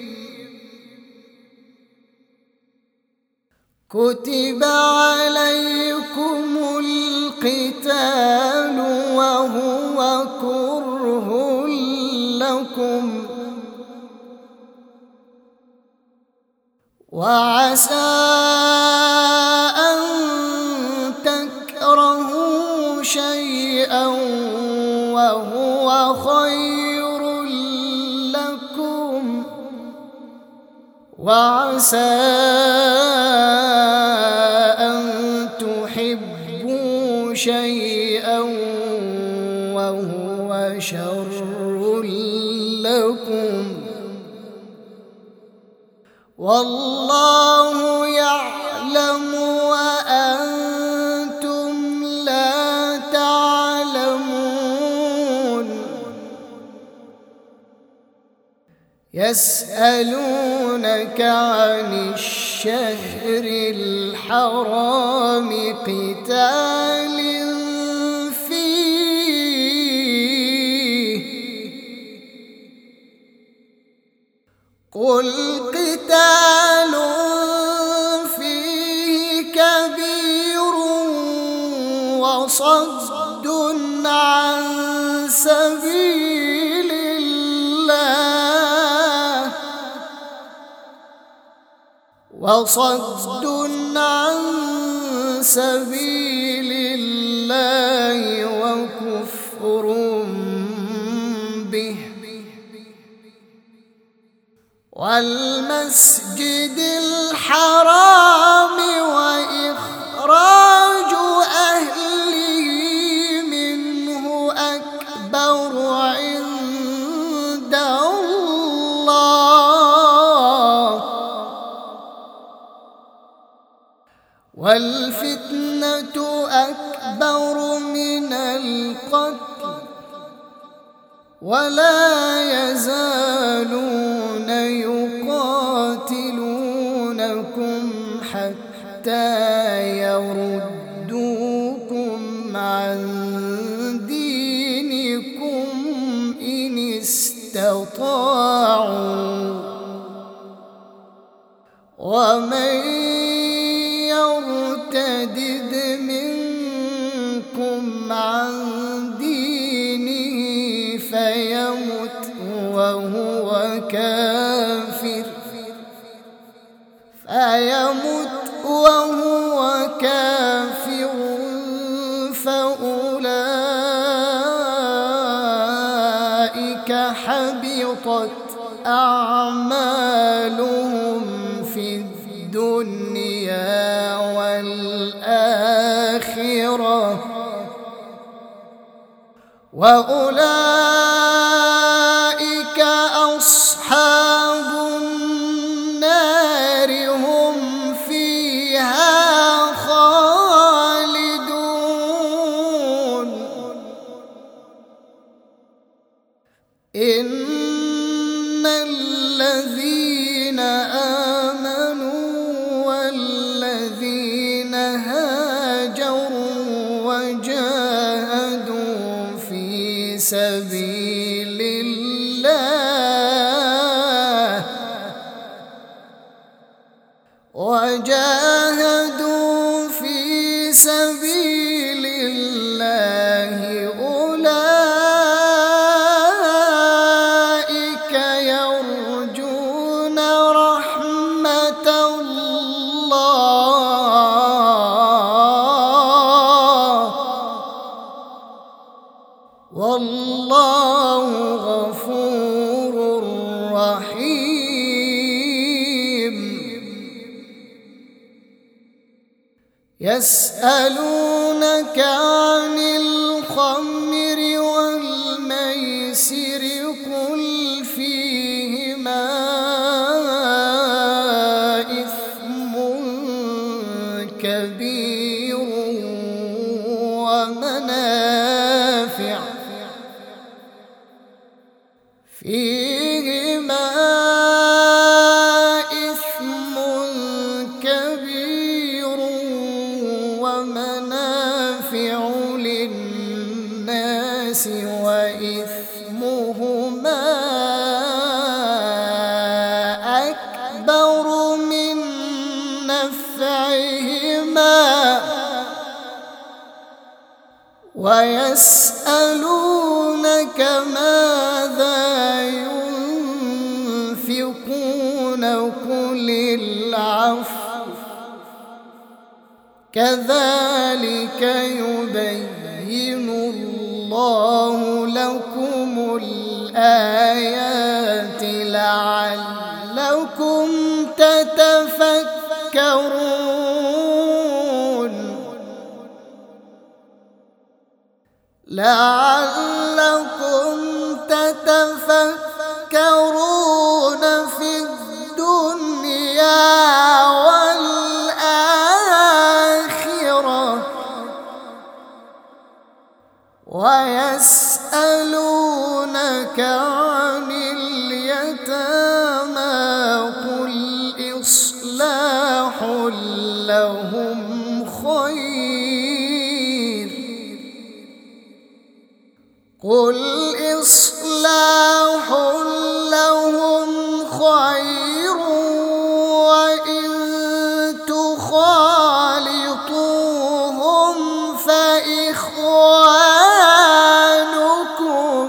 B: كتب عليكم القتال وهو كره لكم وعسى أن تكرهوا شيئا وهو خير لكم وعسى أن تحبوا شيئا وهو شر لكم والله يعلم وأنتم لا تعلمون يسألونك عن الشهر الحرام قتال فيه قل قتال فيه كبير وصد عن سبيل الله وكفر به والمسجد الحرام وإخراج أهله منه أكبر عند الله والفتنة أكبر من القتل ولا يزالون يقاتلونكم حتى يردوكم عن دينكم إن استطاعوا ومن يرتد منكم عن دينه فيمت وهو كافر فأولئك حبطت أعمالهم في الدنيا والآخرة وأولئك أصحاب النار هم فيها خالدون إن الذين آمنوا والذين هاجروا وجاهدوا في سبيل الله أولئك يرجون رحمة الله والله غفور رحيم يسألونك عن الخمر والميسر قل فيهما إثم كبير ومنافع للناس وإثمهما أكبر من نفعهما ويسألونك ماذا ينفقون قل العفو كذلك يبين الله لكم الآيات لعلكم تتفكرون لعلكم تتفكرون في الدنيا والآخرة. ويسألونك عن اليتامى قل إصلاح لهم خير وإن تخالطوهم فإخوانكم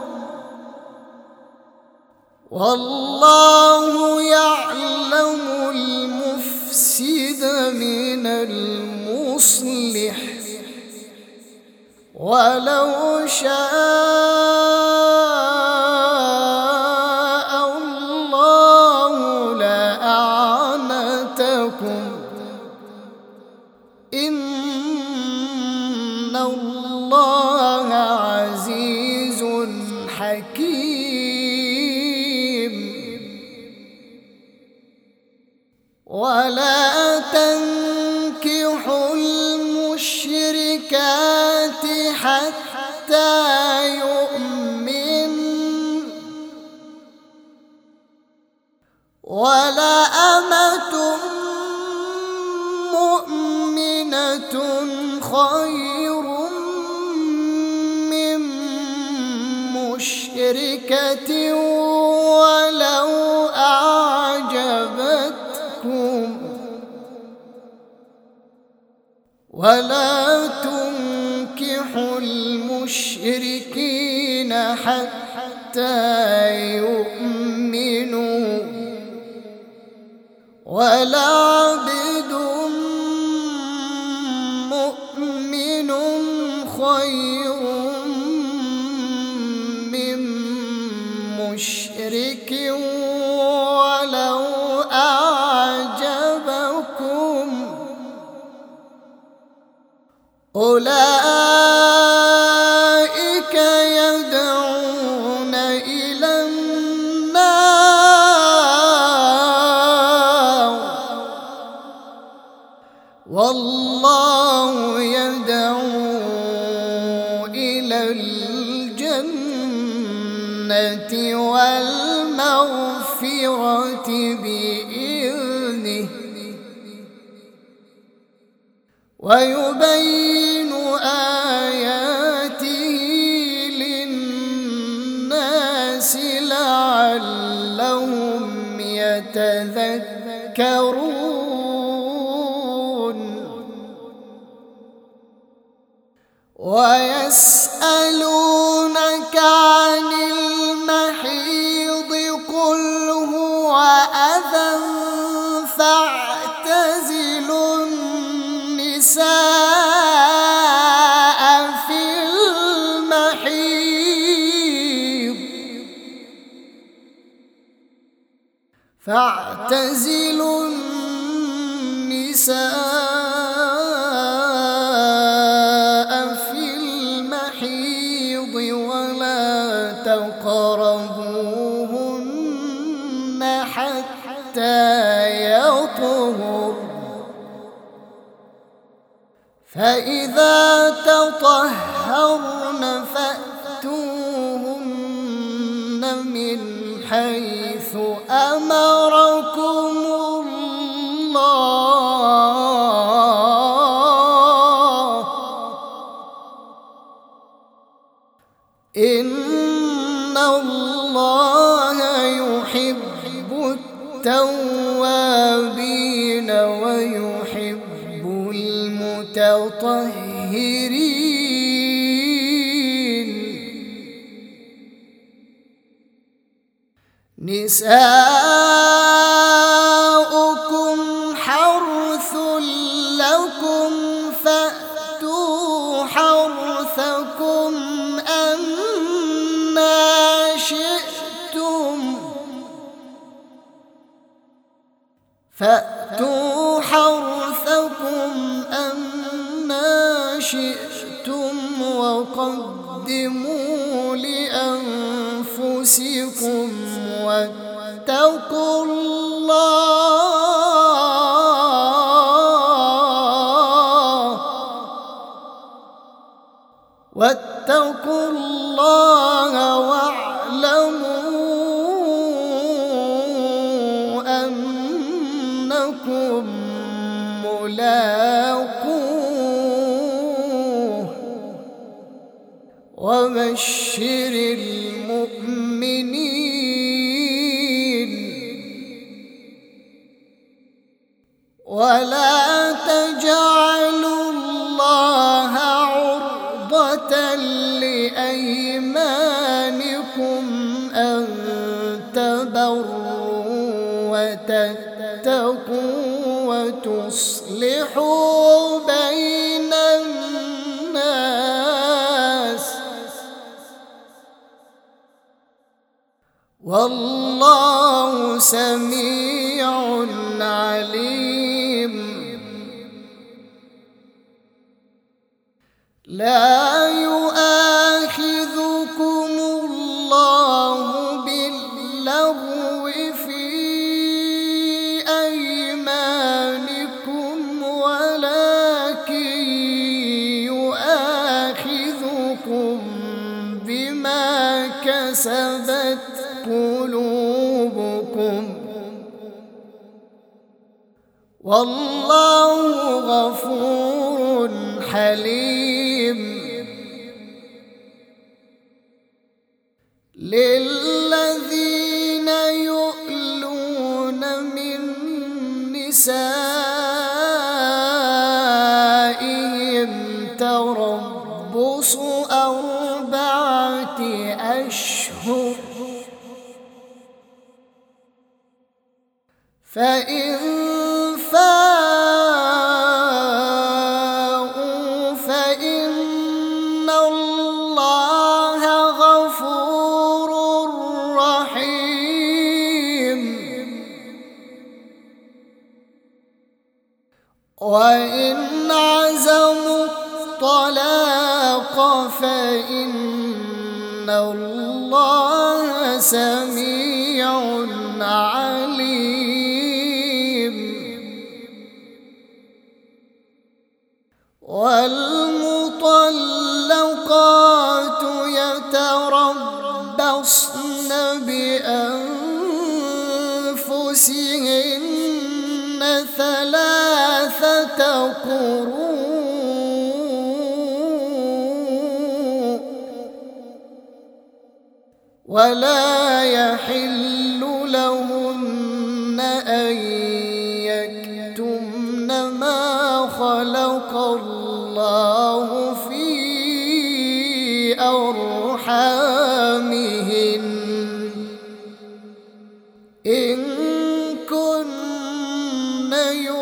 B: والله يعلم المفسد من المصلح ولو شاء الله لأعنتكم إن الله عزيز حكيم. ولا تنكحوا المشركات حتى يؤمن ولأمة مؤمنة خير من مشركة ولو أعجبتكم. ولا تنكحوا المشركين حتى يؤمنوا ولعبد مؤمن خير من مشرك ولو أعجبكم. أولئك يدعون إلى النار والله يدعو إلى الجنة والمغفرة بإذنه ويبين آياته للناس لعلهم يتذكرون. ويسألونك عن المحيض قل هو أذى فاعتزلوا النساء في المحيض ولا تقربوهن حتى يطهرن فإذا تطهرن فأتوهن من حيث أمركم الله إن الله يحب التوابين ويحب المتطهرين. نساؤكم حرث لكم فأتوا حرثكم أنى شئتم وقدموا لأنفسكم واتقوا الله واعلموا أنكم ملاقوه وبشر المؤمنين ولا تجعلوا الله عرضة لأيمانكم أن تبروا وتتقوا وتصلحوا بين الناس والله سميع عليم. لا يؤاخذكم الله باللغو في أيمانكم ولكن يؤاخذكم بما كسبت قلوبكم والله غفور حليم. للذين يؤلون من نسائهم تربص 4 أشهر فإن فاءوا فإن الله غفور رحيم. وإن عزموا الطلاق فإن الله سميع عليم. والمطلقات يتربصن بأنفسهن 3 قروء ولا يحل لهن أن يكتمن ما خلق الله في أرحامهن إن كن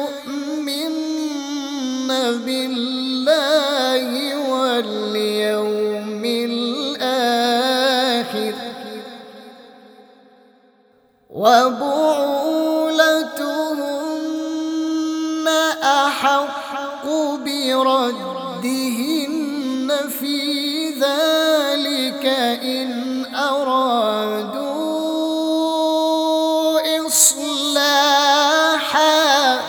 B: يؤمن بالله واليوم الآخر وبعولتهن أحق بردهن في ذلك إن أرادوا إصلاحا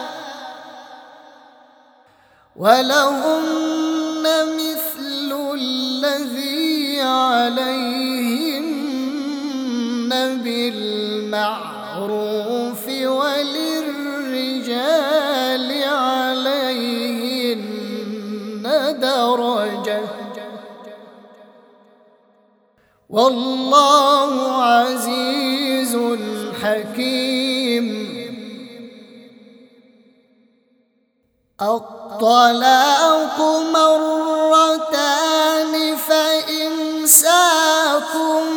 B: ولهن مثل الذي عليهن بالمعروف وللرجال عليهن درجة والله عزيز حكيم. الطلاق مرتان فإمساك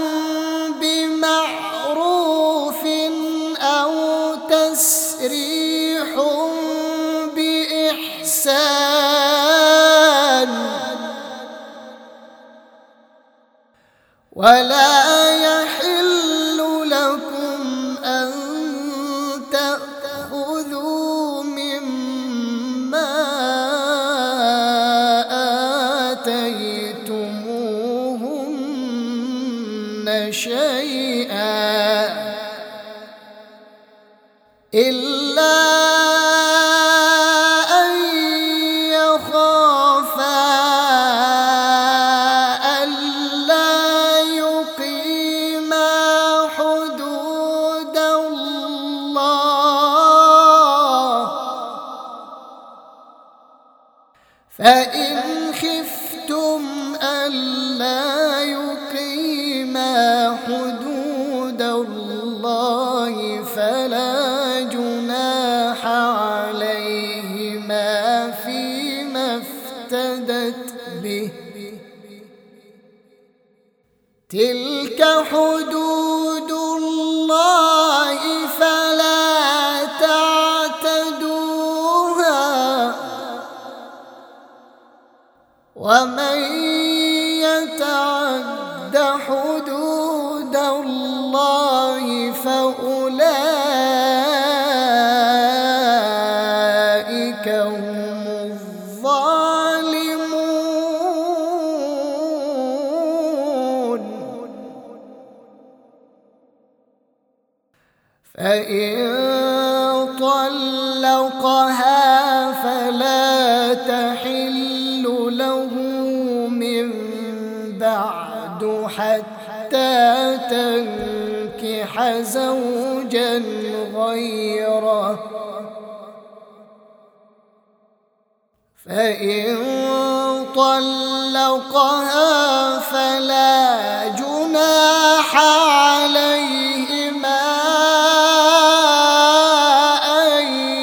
B: بمعروف أو تسريح بإحسان ولا يحل لكم أن تأخذوا مما آتيتموهن فإن خفتم ألا يقيما حدود الله فلا جناح عليهما فيما افتدت به. تلك حدود الله فلا تعتدوها، ومن يتعد حدود الله فأولئك هم الظالمون. فإن طلقها فلا تحل له من بعد حتى تنكح زوجا غيره. فإن طلقها فلا جناح عليهما أن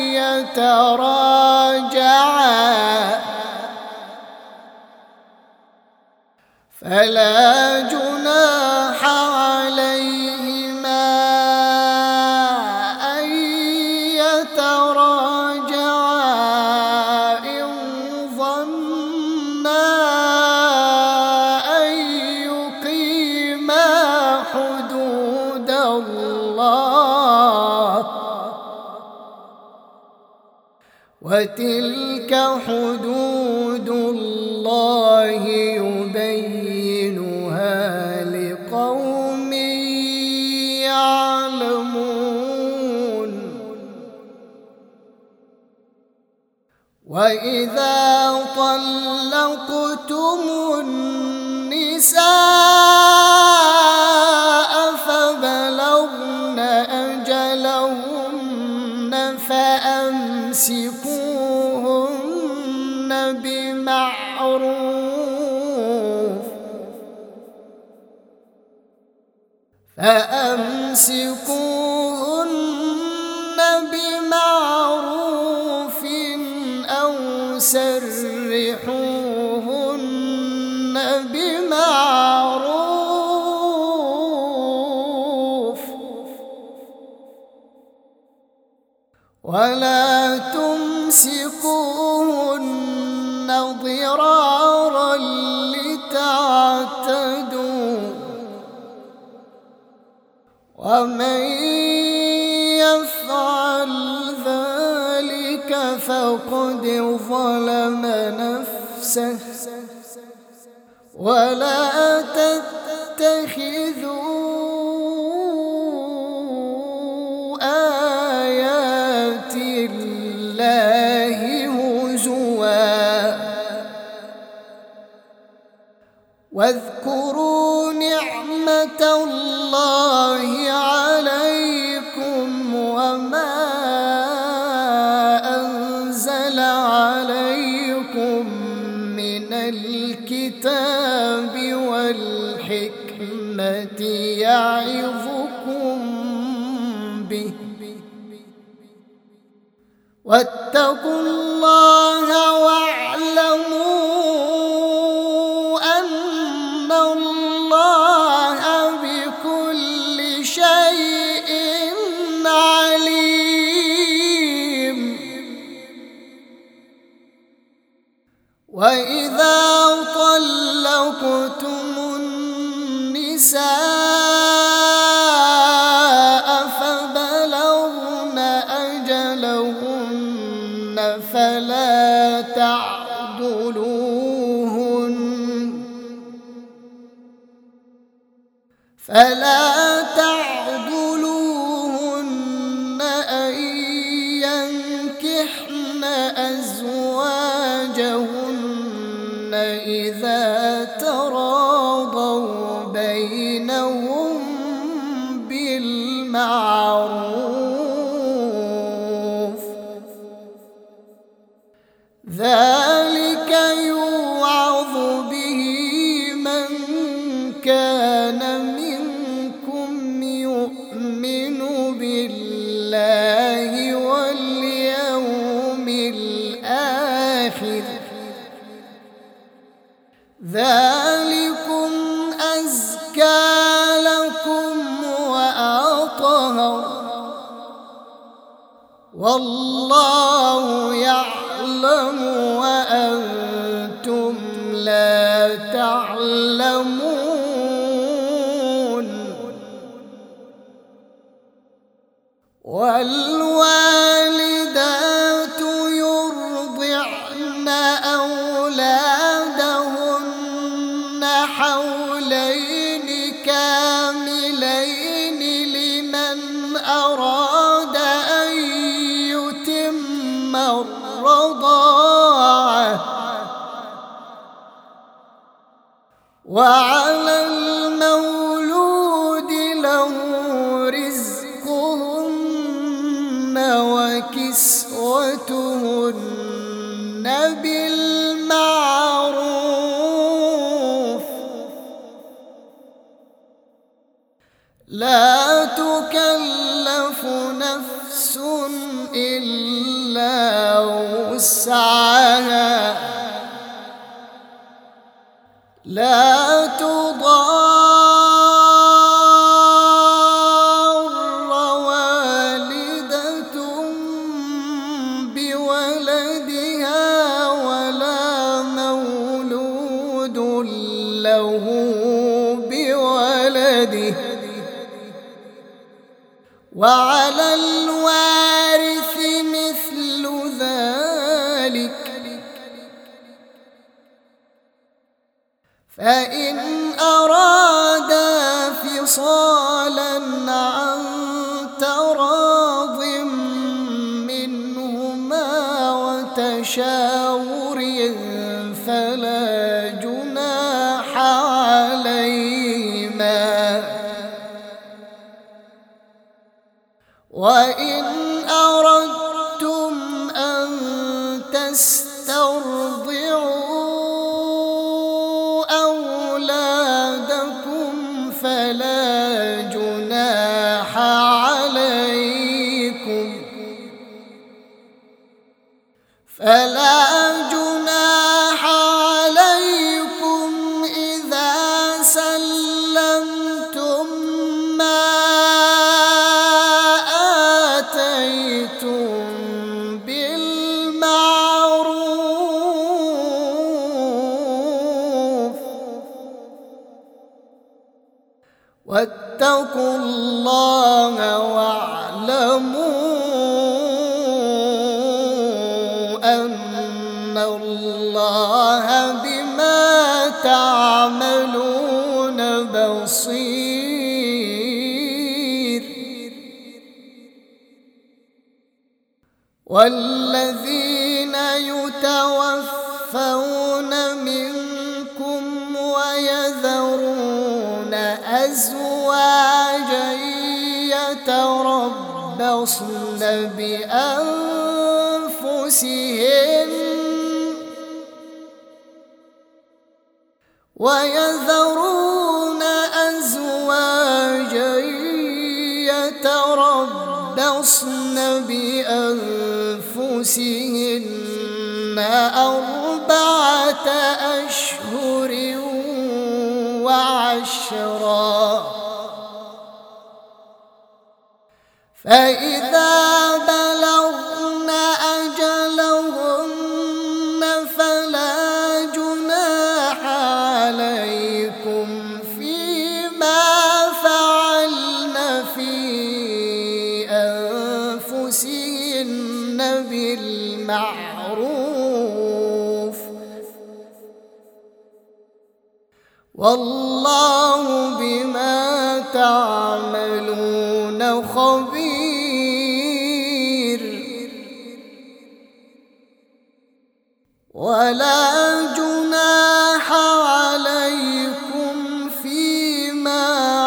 B: يتراجعا إن ظنا أن يقيما حدود الله، وتلك حدود الله يبينها لقوم يعلمون. وإذا طلقتم النساء فبلغن أجلهن فأمسكوهن بمعروف أو سرحوهن بمعروف، ولا تمسكوهن ضرارا لتعتدوا، ومن يفعل ذلك فقد ظلم نفسه. ولا تتخذوا آيات الله هزوا، واذكروا نعمة الله عليكم وما أنزل عليكم من الكتاب والحكمة يعظكم به، واتقوا الله واعلموا أن الله بكل شيء عليم. وإذا طلقتم النساء فبلغن أجلهن فلا تعضلوهن أن ينكحن أزواجهن إذا تراضوا بينهم بالمعروف، ذلك الآخر ذلكم أزكى لكم وأطهر والله يعلم وأنتم لا تعلمون والوالدات يرضعن أولادهن حولين كاملين لمن أراد أن يتم الرضاعة وعلى المولود له رزقهن وكسوتهن بالمعروف لا تكلف نفس إلا وسعها لا تضار والدة بولدها ولا مولود له بولده وعلى الوارث مثل ذلك فإن أرادا فصالا عن تراض منهما وتشاور فلا جناح عليهما وإن أردتم أن تسترضعوا أولادكم فلا جناح عليكم إذا سلمتم ما آتيتم بالمعروف واتقوا الله واعلموا أن الله بما تعملون بصير والذين يتوفون منكم ويذرون أزواجا يتربصن بأنفسهن 4 أشهر وعشرا فإذا بلغن أجلهن فلا جناح عليكم فيما فعلن في أنفسهن بالمعروف والله بما تعملون خبير ولا جناح عليكم فيما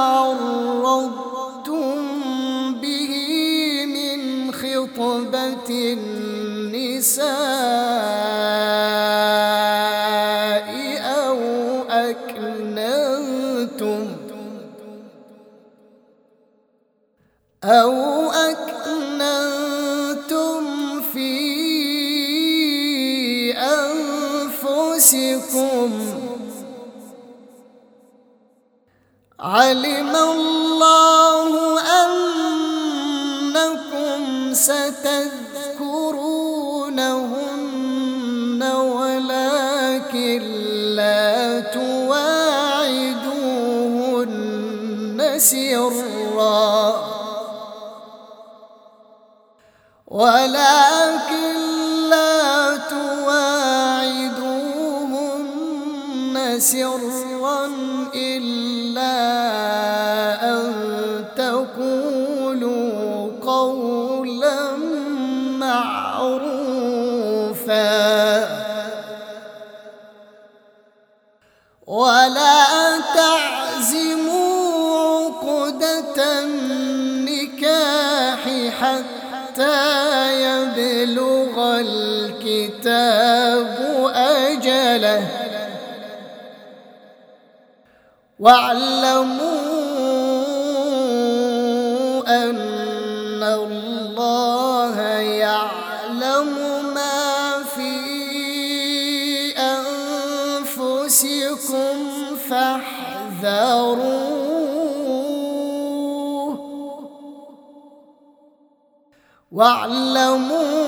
B: عرضتم به من خطبة النساء أو أكننتم في أنفسكم علم الله أنكم ستذكرونهن ولكن لا تواعدوهن سرا إلا أن تقولوا قولا معروفا ولا تعزموا عقدة النكاح حتى يبلغ الكتاب أجله واعلموا أن الله يعلم ما في أنفسكم فاحذروه واعلموا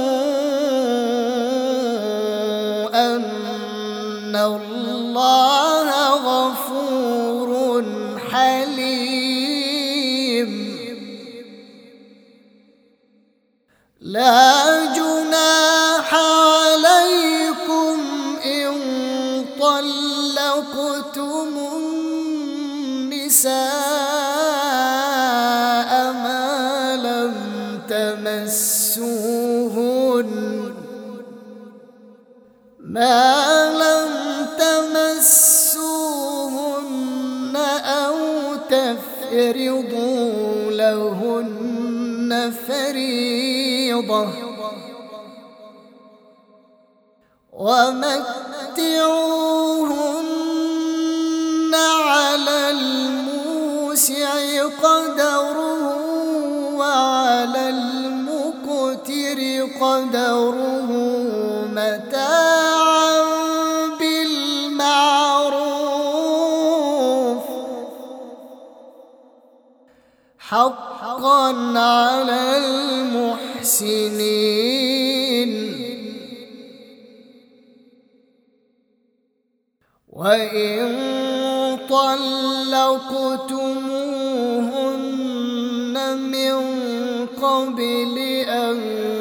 B: أن الله غفور حليم لا جناح عليكم إن طلقتم النساء ما لم تمسوهن أو تفرضوا لهن فريضة ومتعوهن على الموسع قدره وعلى المقتر قدره متاعا بالمعروف حقا على المحسنين وإن طلقتموهن من قبل أن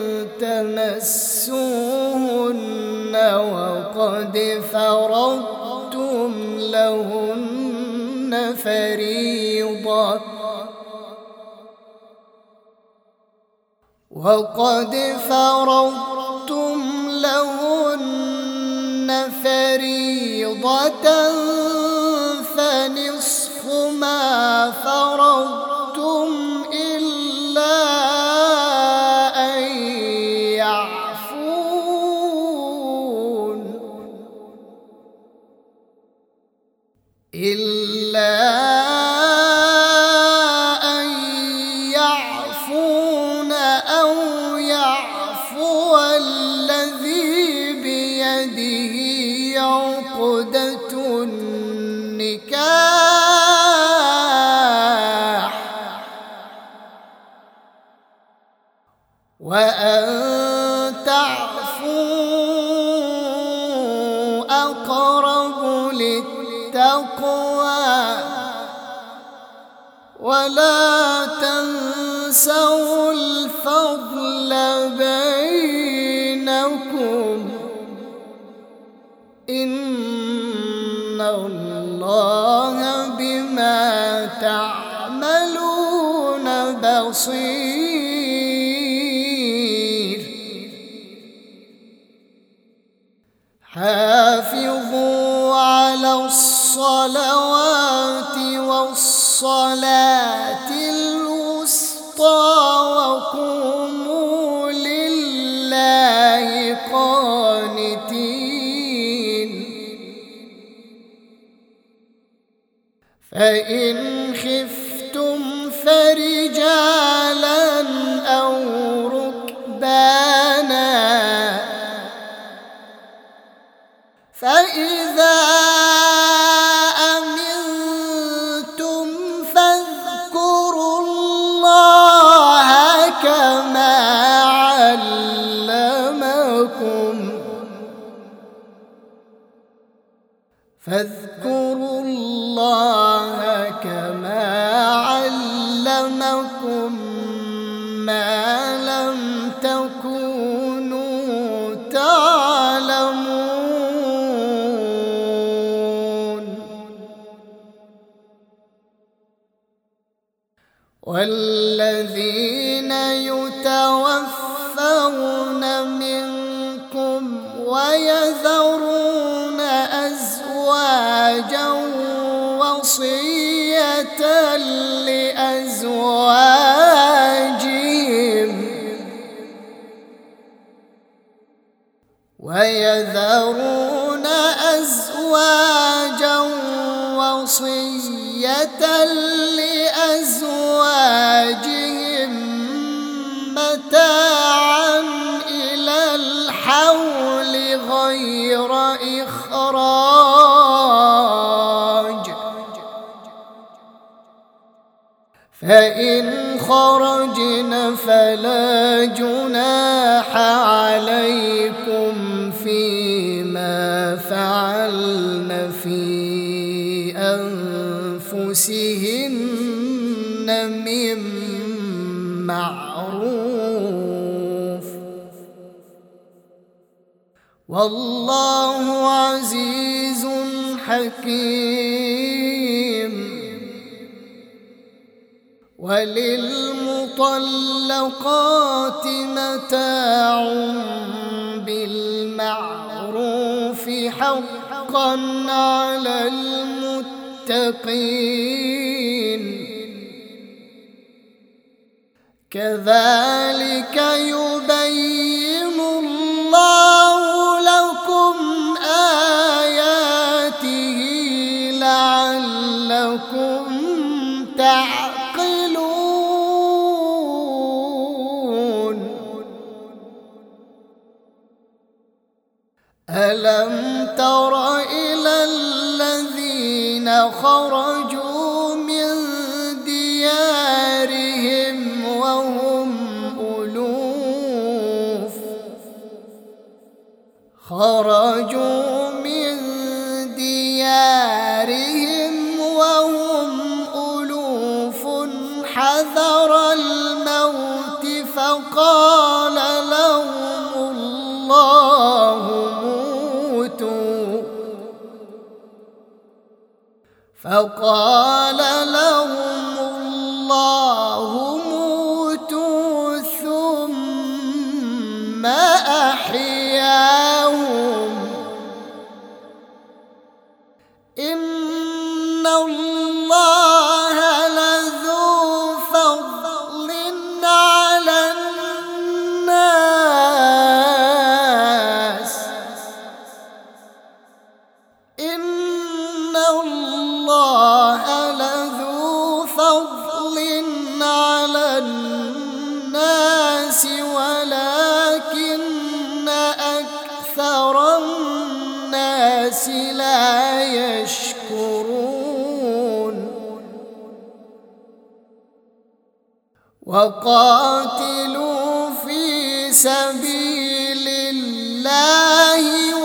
B: تمسوهن وقد فرضتم لهن فريضة فنصف ما فرضتم إلا أن يعفون أو يعفو الذي بيده عقدة النكاح وأن تعفوا أقرب للتقوى ولا تنسوا الفضل بينكم إن الله بما تعملون بصير حافظوا على الصلوات والصلاة الوسطى وقوموا لله قانتين فإن خفتم فرجالا أو ركبانا فإذا أمنتم فاذكروا الله كما علمكم ما لم تكونوا تعلمون. والذين يتوفون منكم ويذرون أزواجا وصية لأزواجهم متاعا إلى الحول غير إخراج، فإن خرجن فلا جناح عليكم فيما فعلن في أنفسهن من معروف، والله عزيز حكيم. وللمطلقات متاع بالمعروف حقا على المتقين، كذلك يبين الله لكم آياته لعلكم تعقلون. ألم تر إلى الذين خرجوا من ديارهم وهم ألوف حذر الموت فقال لهم الله موتوا ثم أحياهم. إن الله لذو فضل على الناس، ولكن أكثر الناس لا يشكرون. وقاتلوا في سبيل الله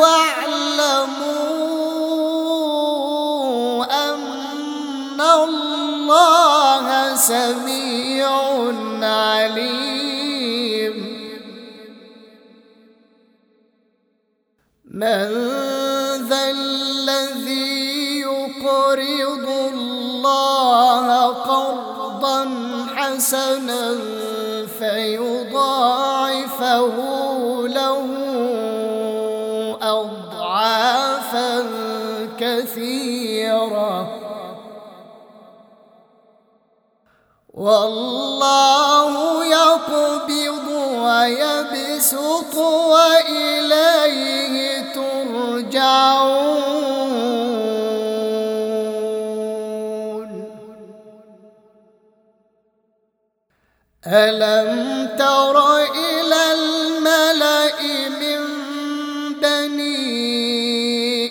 B: واعلموا أن الله سميع عليم. من ذا الذي يقرض الله قرضا حسنا فيضاعفه له أضعافا كثيرة، والله يقبض ويبسط وإليه ترجعون. ألم تر إلى الملأ من بني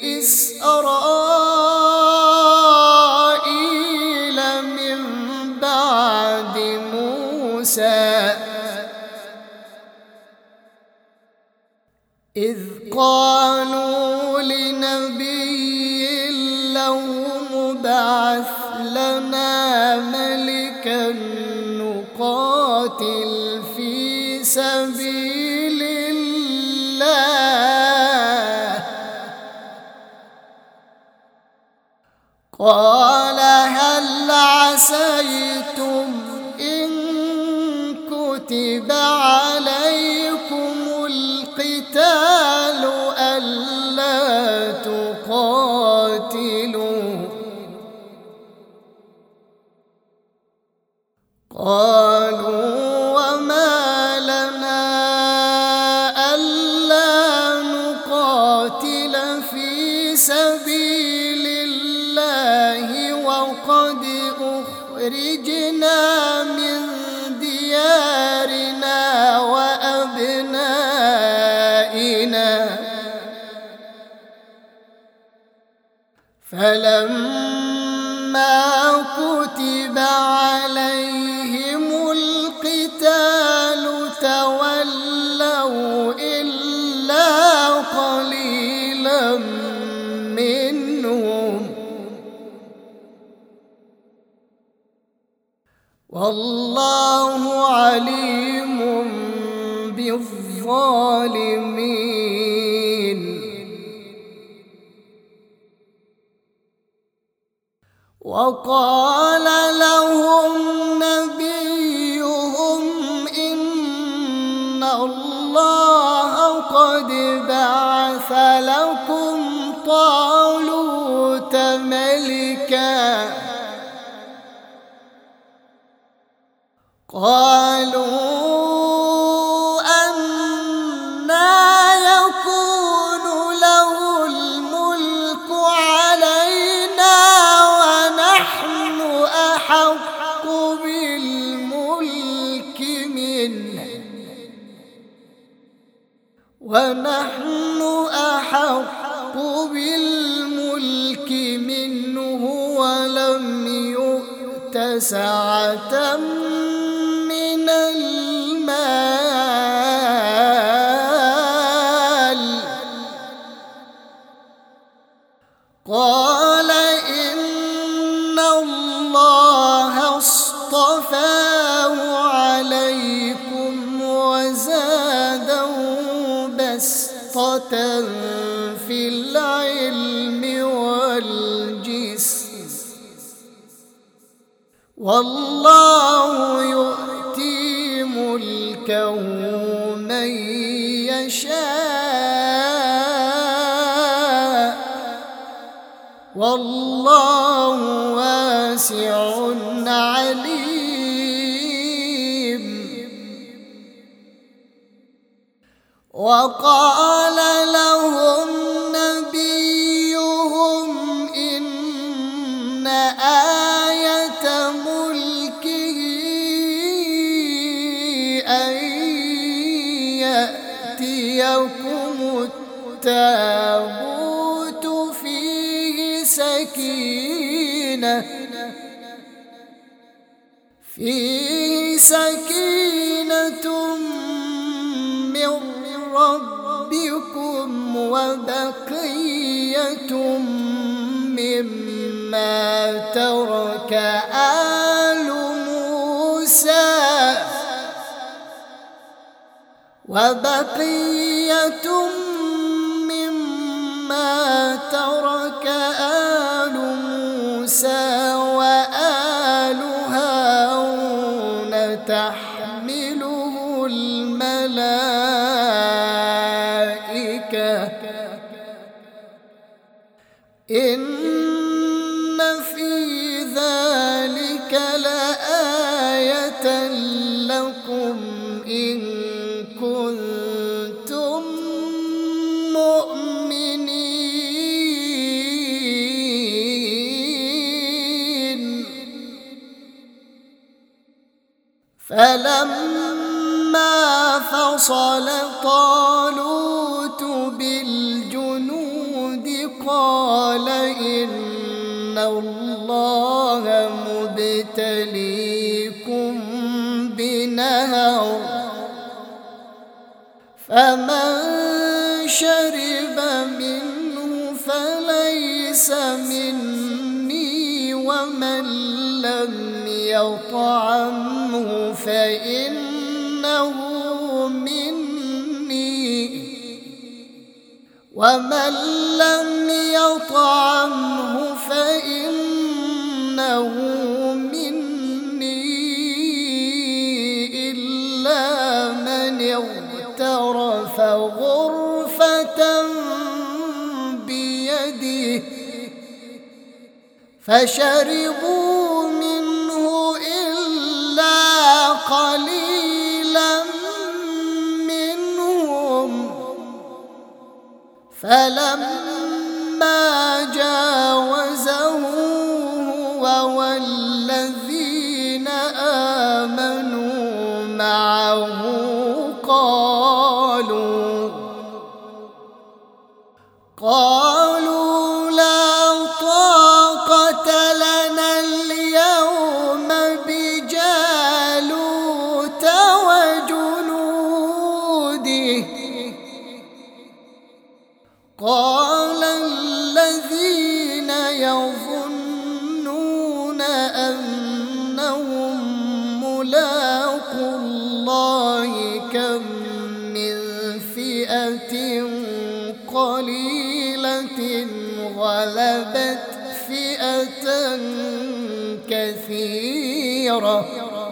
B: قالوا لنبي له مبعث لنا ملكا نقاتل في سبيل الله. قال هل عسيتم إن كتب عليكم القتال ألا تقاتلوا؟ قالوا وما لنا ألا نقاتل في سبيل الله وقد أخرجنا من ديارنا وأبنائنا. فلما كتب عليهم القتال تولوا إلا قليلا منهم والله عليم بالظالمين. وقال لهم نبيهم إن الله قد بعث لكم طالوت ملكا. قالوا أنى يكون له الملك علينا ونحن أحق بالملك منه ولم يؤت سعة من المال. قال إن الله اصطفاه عليكم وزاده بسطة في العلم والجسم والله يؤتي ملكه من يشاء والله واسع عليم. وقال لهم نبيهم إن آية ملكه أن يأتيكم التابوت فيه سكينة من ربكم وبقية مما ترك آل موسى وآل هارون تحمله الملائكة إن في ذلك لآية لكم إن كنتم مؤمنين. فلما فصل طالوت بالجنود قال إن الله مبتليكم بنهر فمن شرب منه فليس مني، ومن لم يطعمه فإنه مني، ومن لم يطعمه فإنه مني إلا من اغترف غرفة بيده، فشربوا منه إلا قليلا منهم، فلما جاوزه هو والذين آمنوا معه قالوا لا طاقة لنا اليوم بجالوت وجنوده. قال الذين يظنون أنهم ملاقو الله كم من فئة قليلة غلبت فئة كثيرة،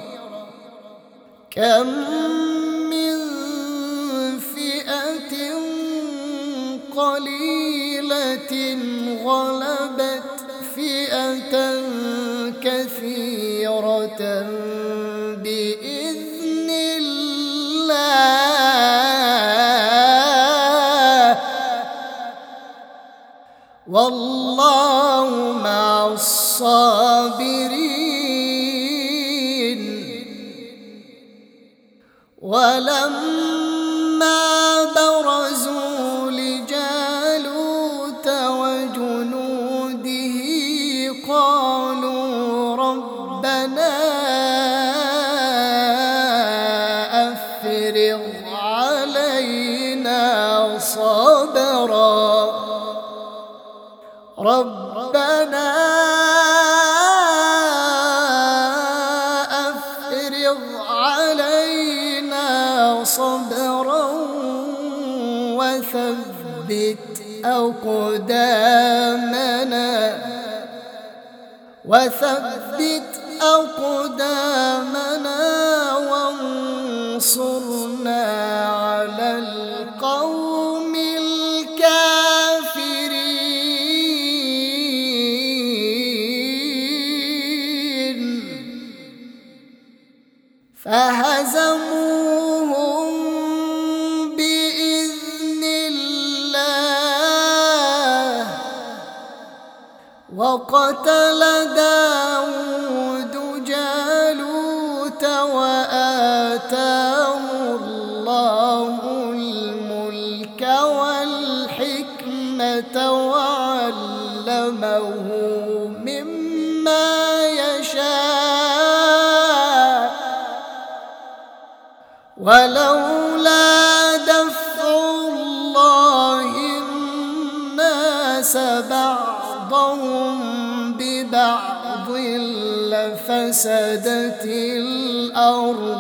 B: كم من فئة قليلة غلبت فئة كثيرة بإذن الله، والله مع الصابرين. ولما برزوا لجالوت وجنوده قالوا ربنا أفرغ علينا صبرا، ربنا أفرغ علينا صبرا وثبت أقدامنا وانصرنا على القوم الكافرين. فهزموهم بإذن الله، وقتل داود جالوت وآتاه الله الملك والحكمة وعلمه مما يشاء، ولولا دفع الله الناس بعضهم ببعض لفسدت الأرض،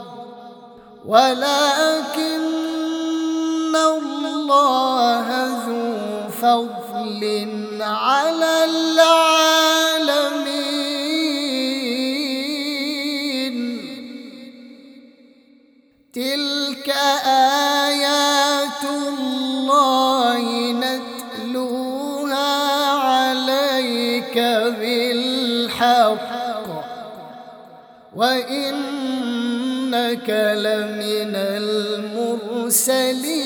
B: ولكن الله ذو فضل على العالمين. تلك آيات الله نتلوها عليك بالحق، وإنك لمن المرسلين.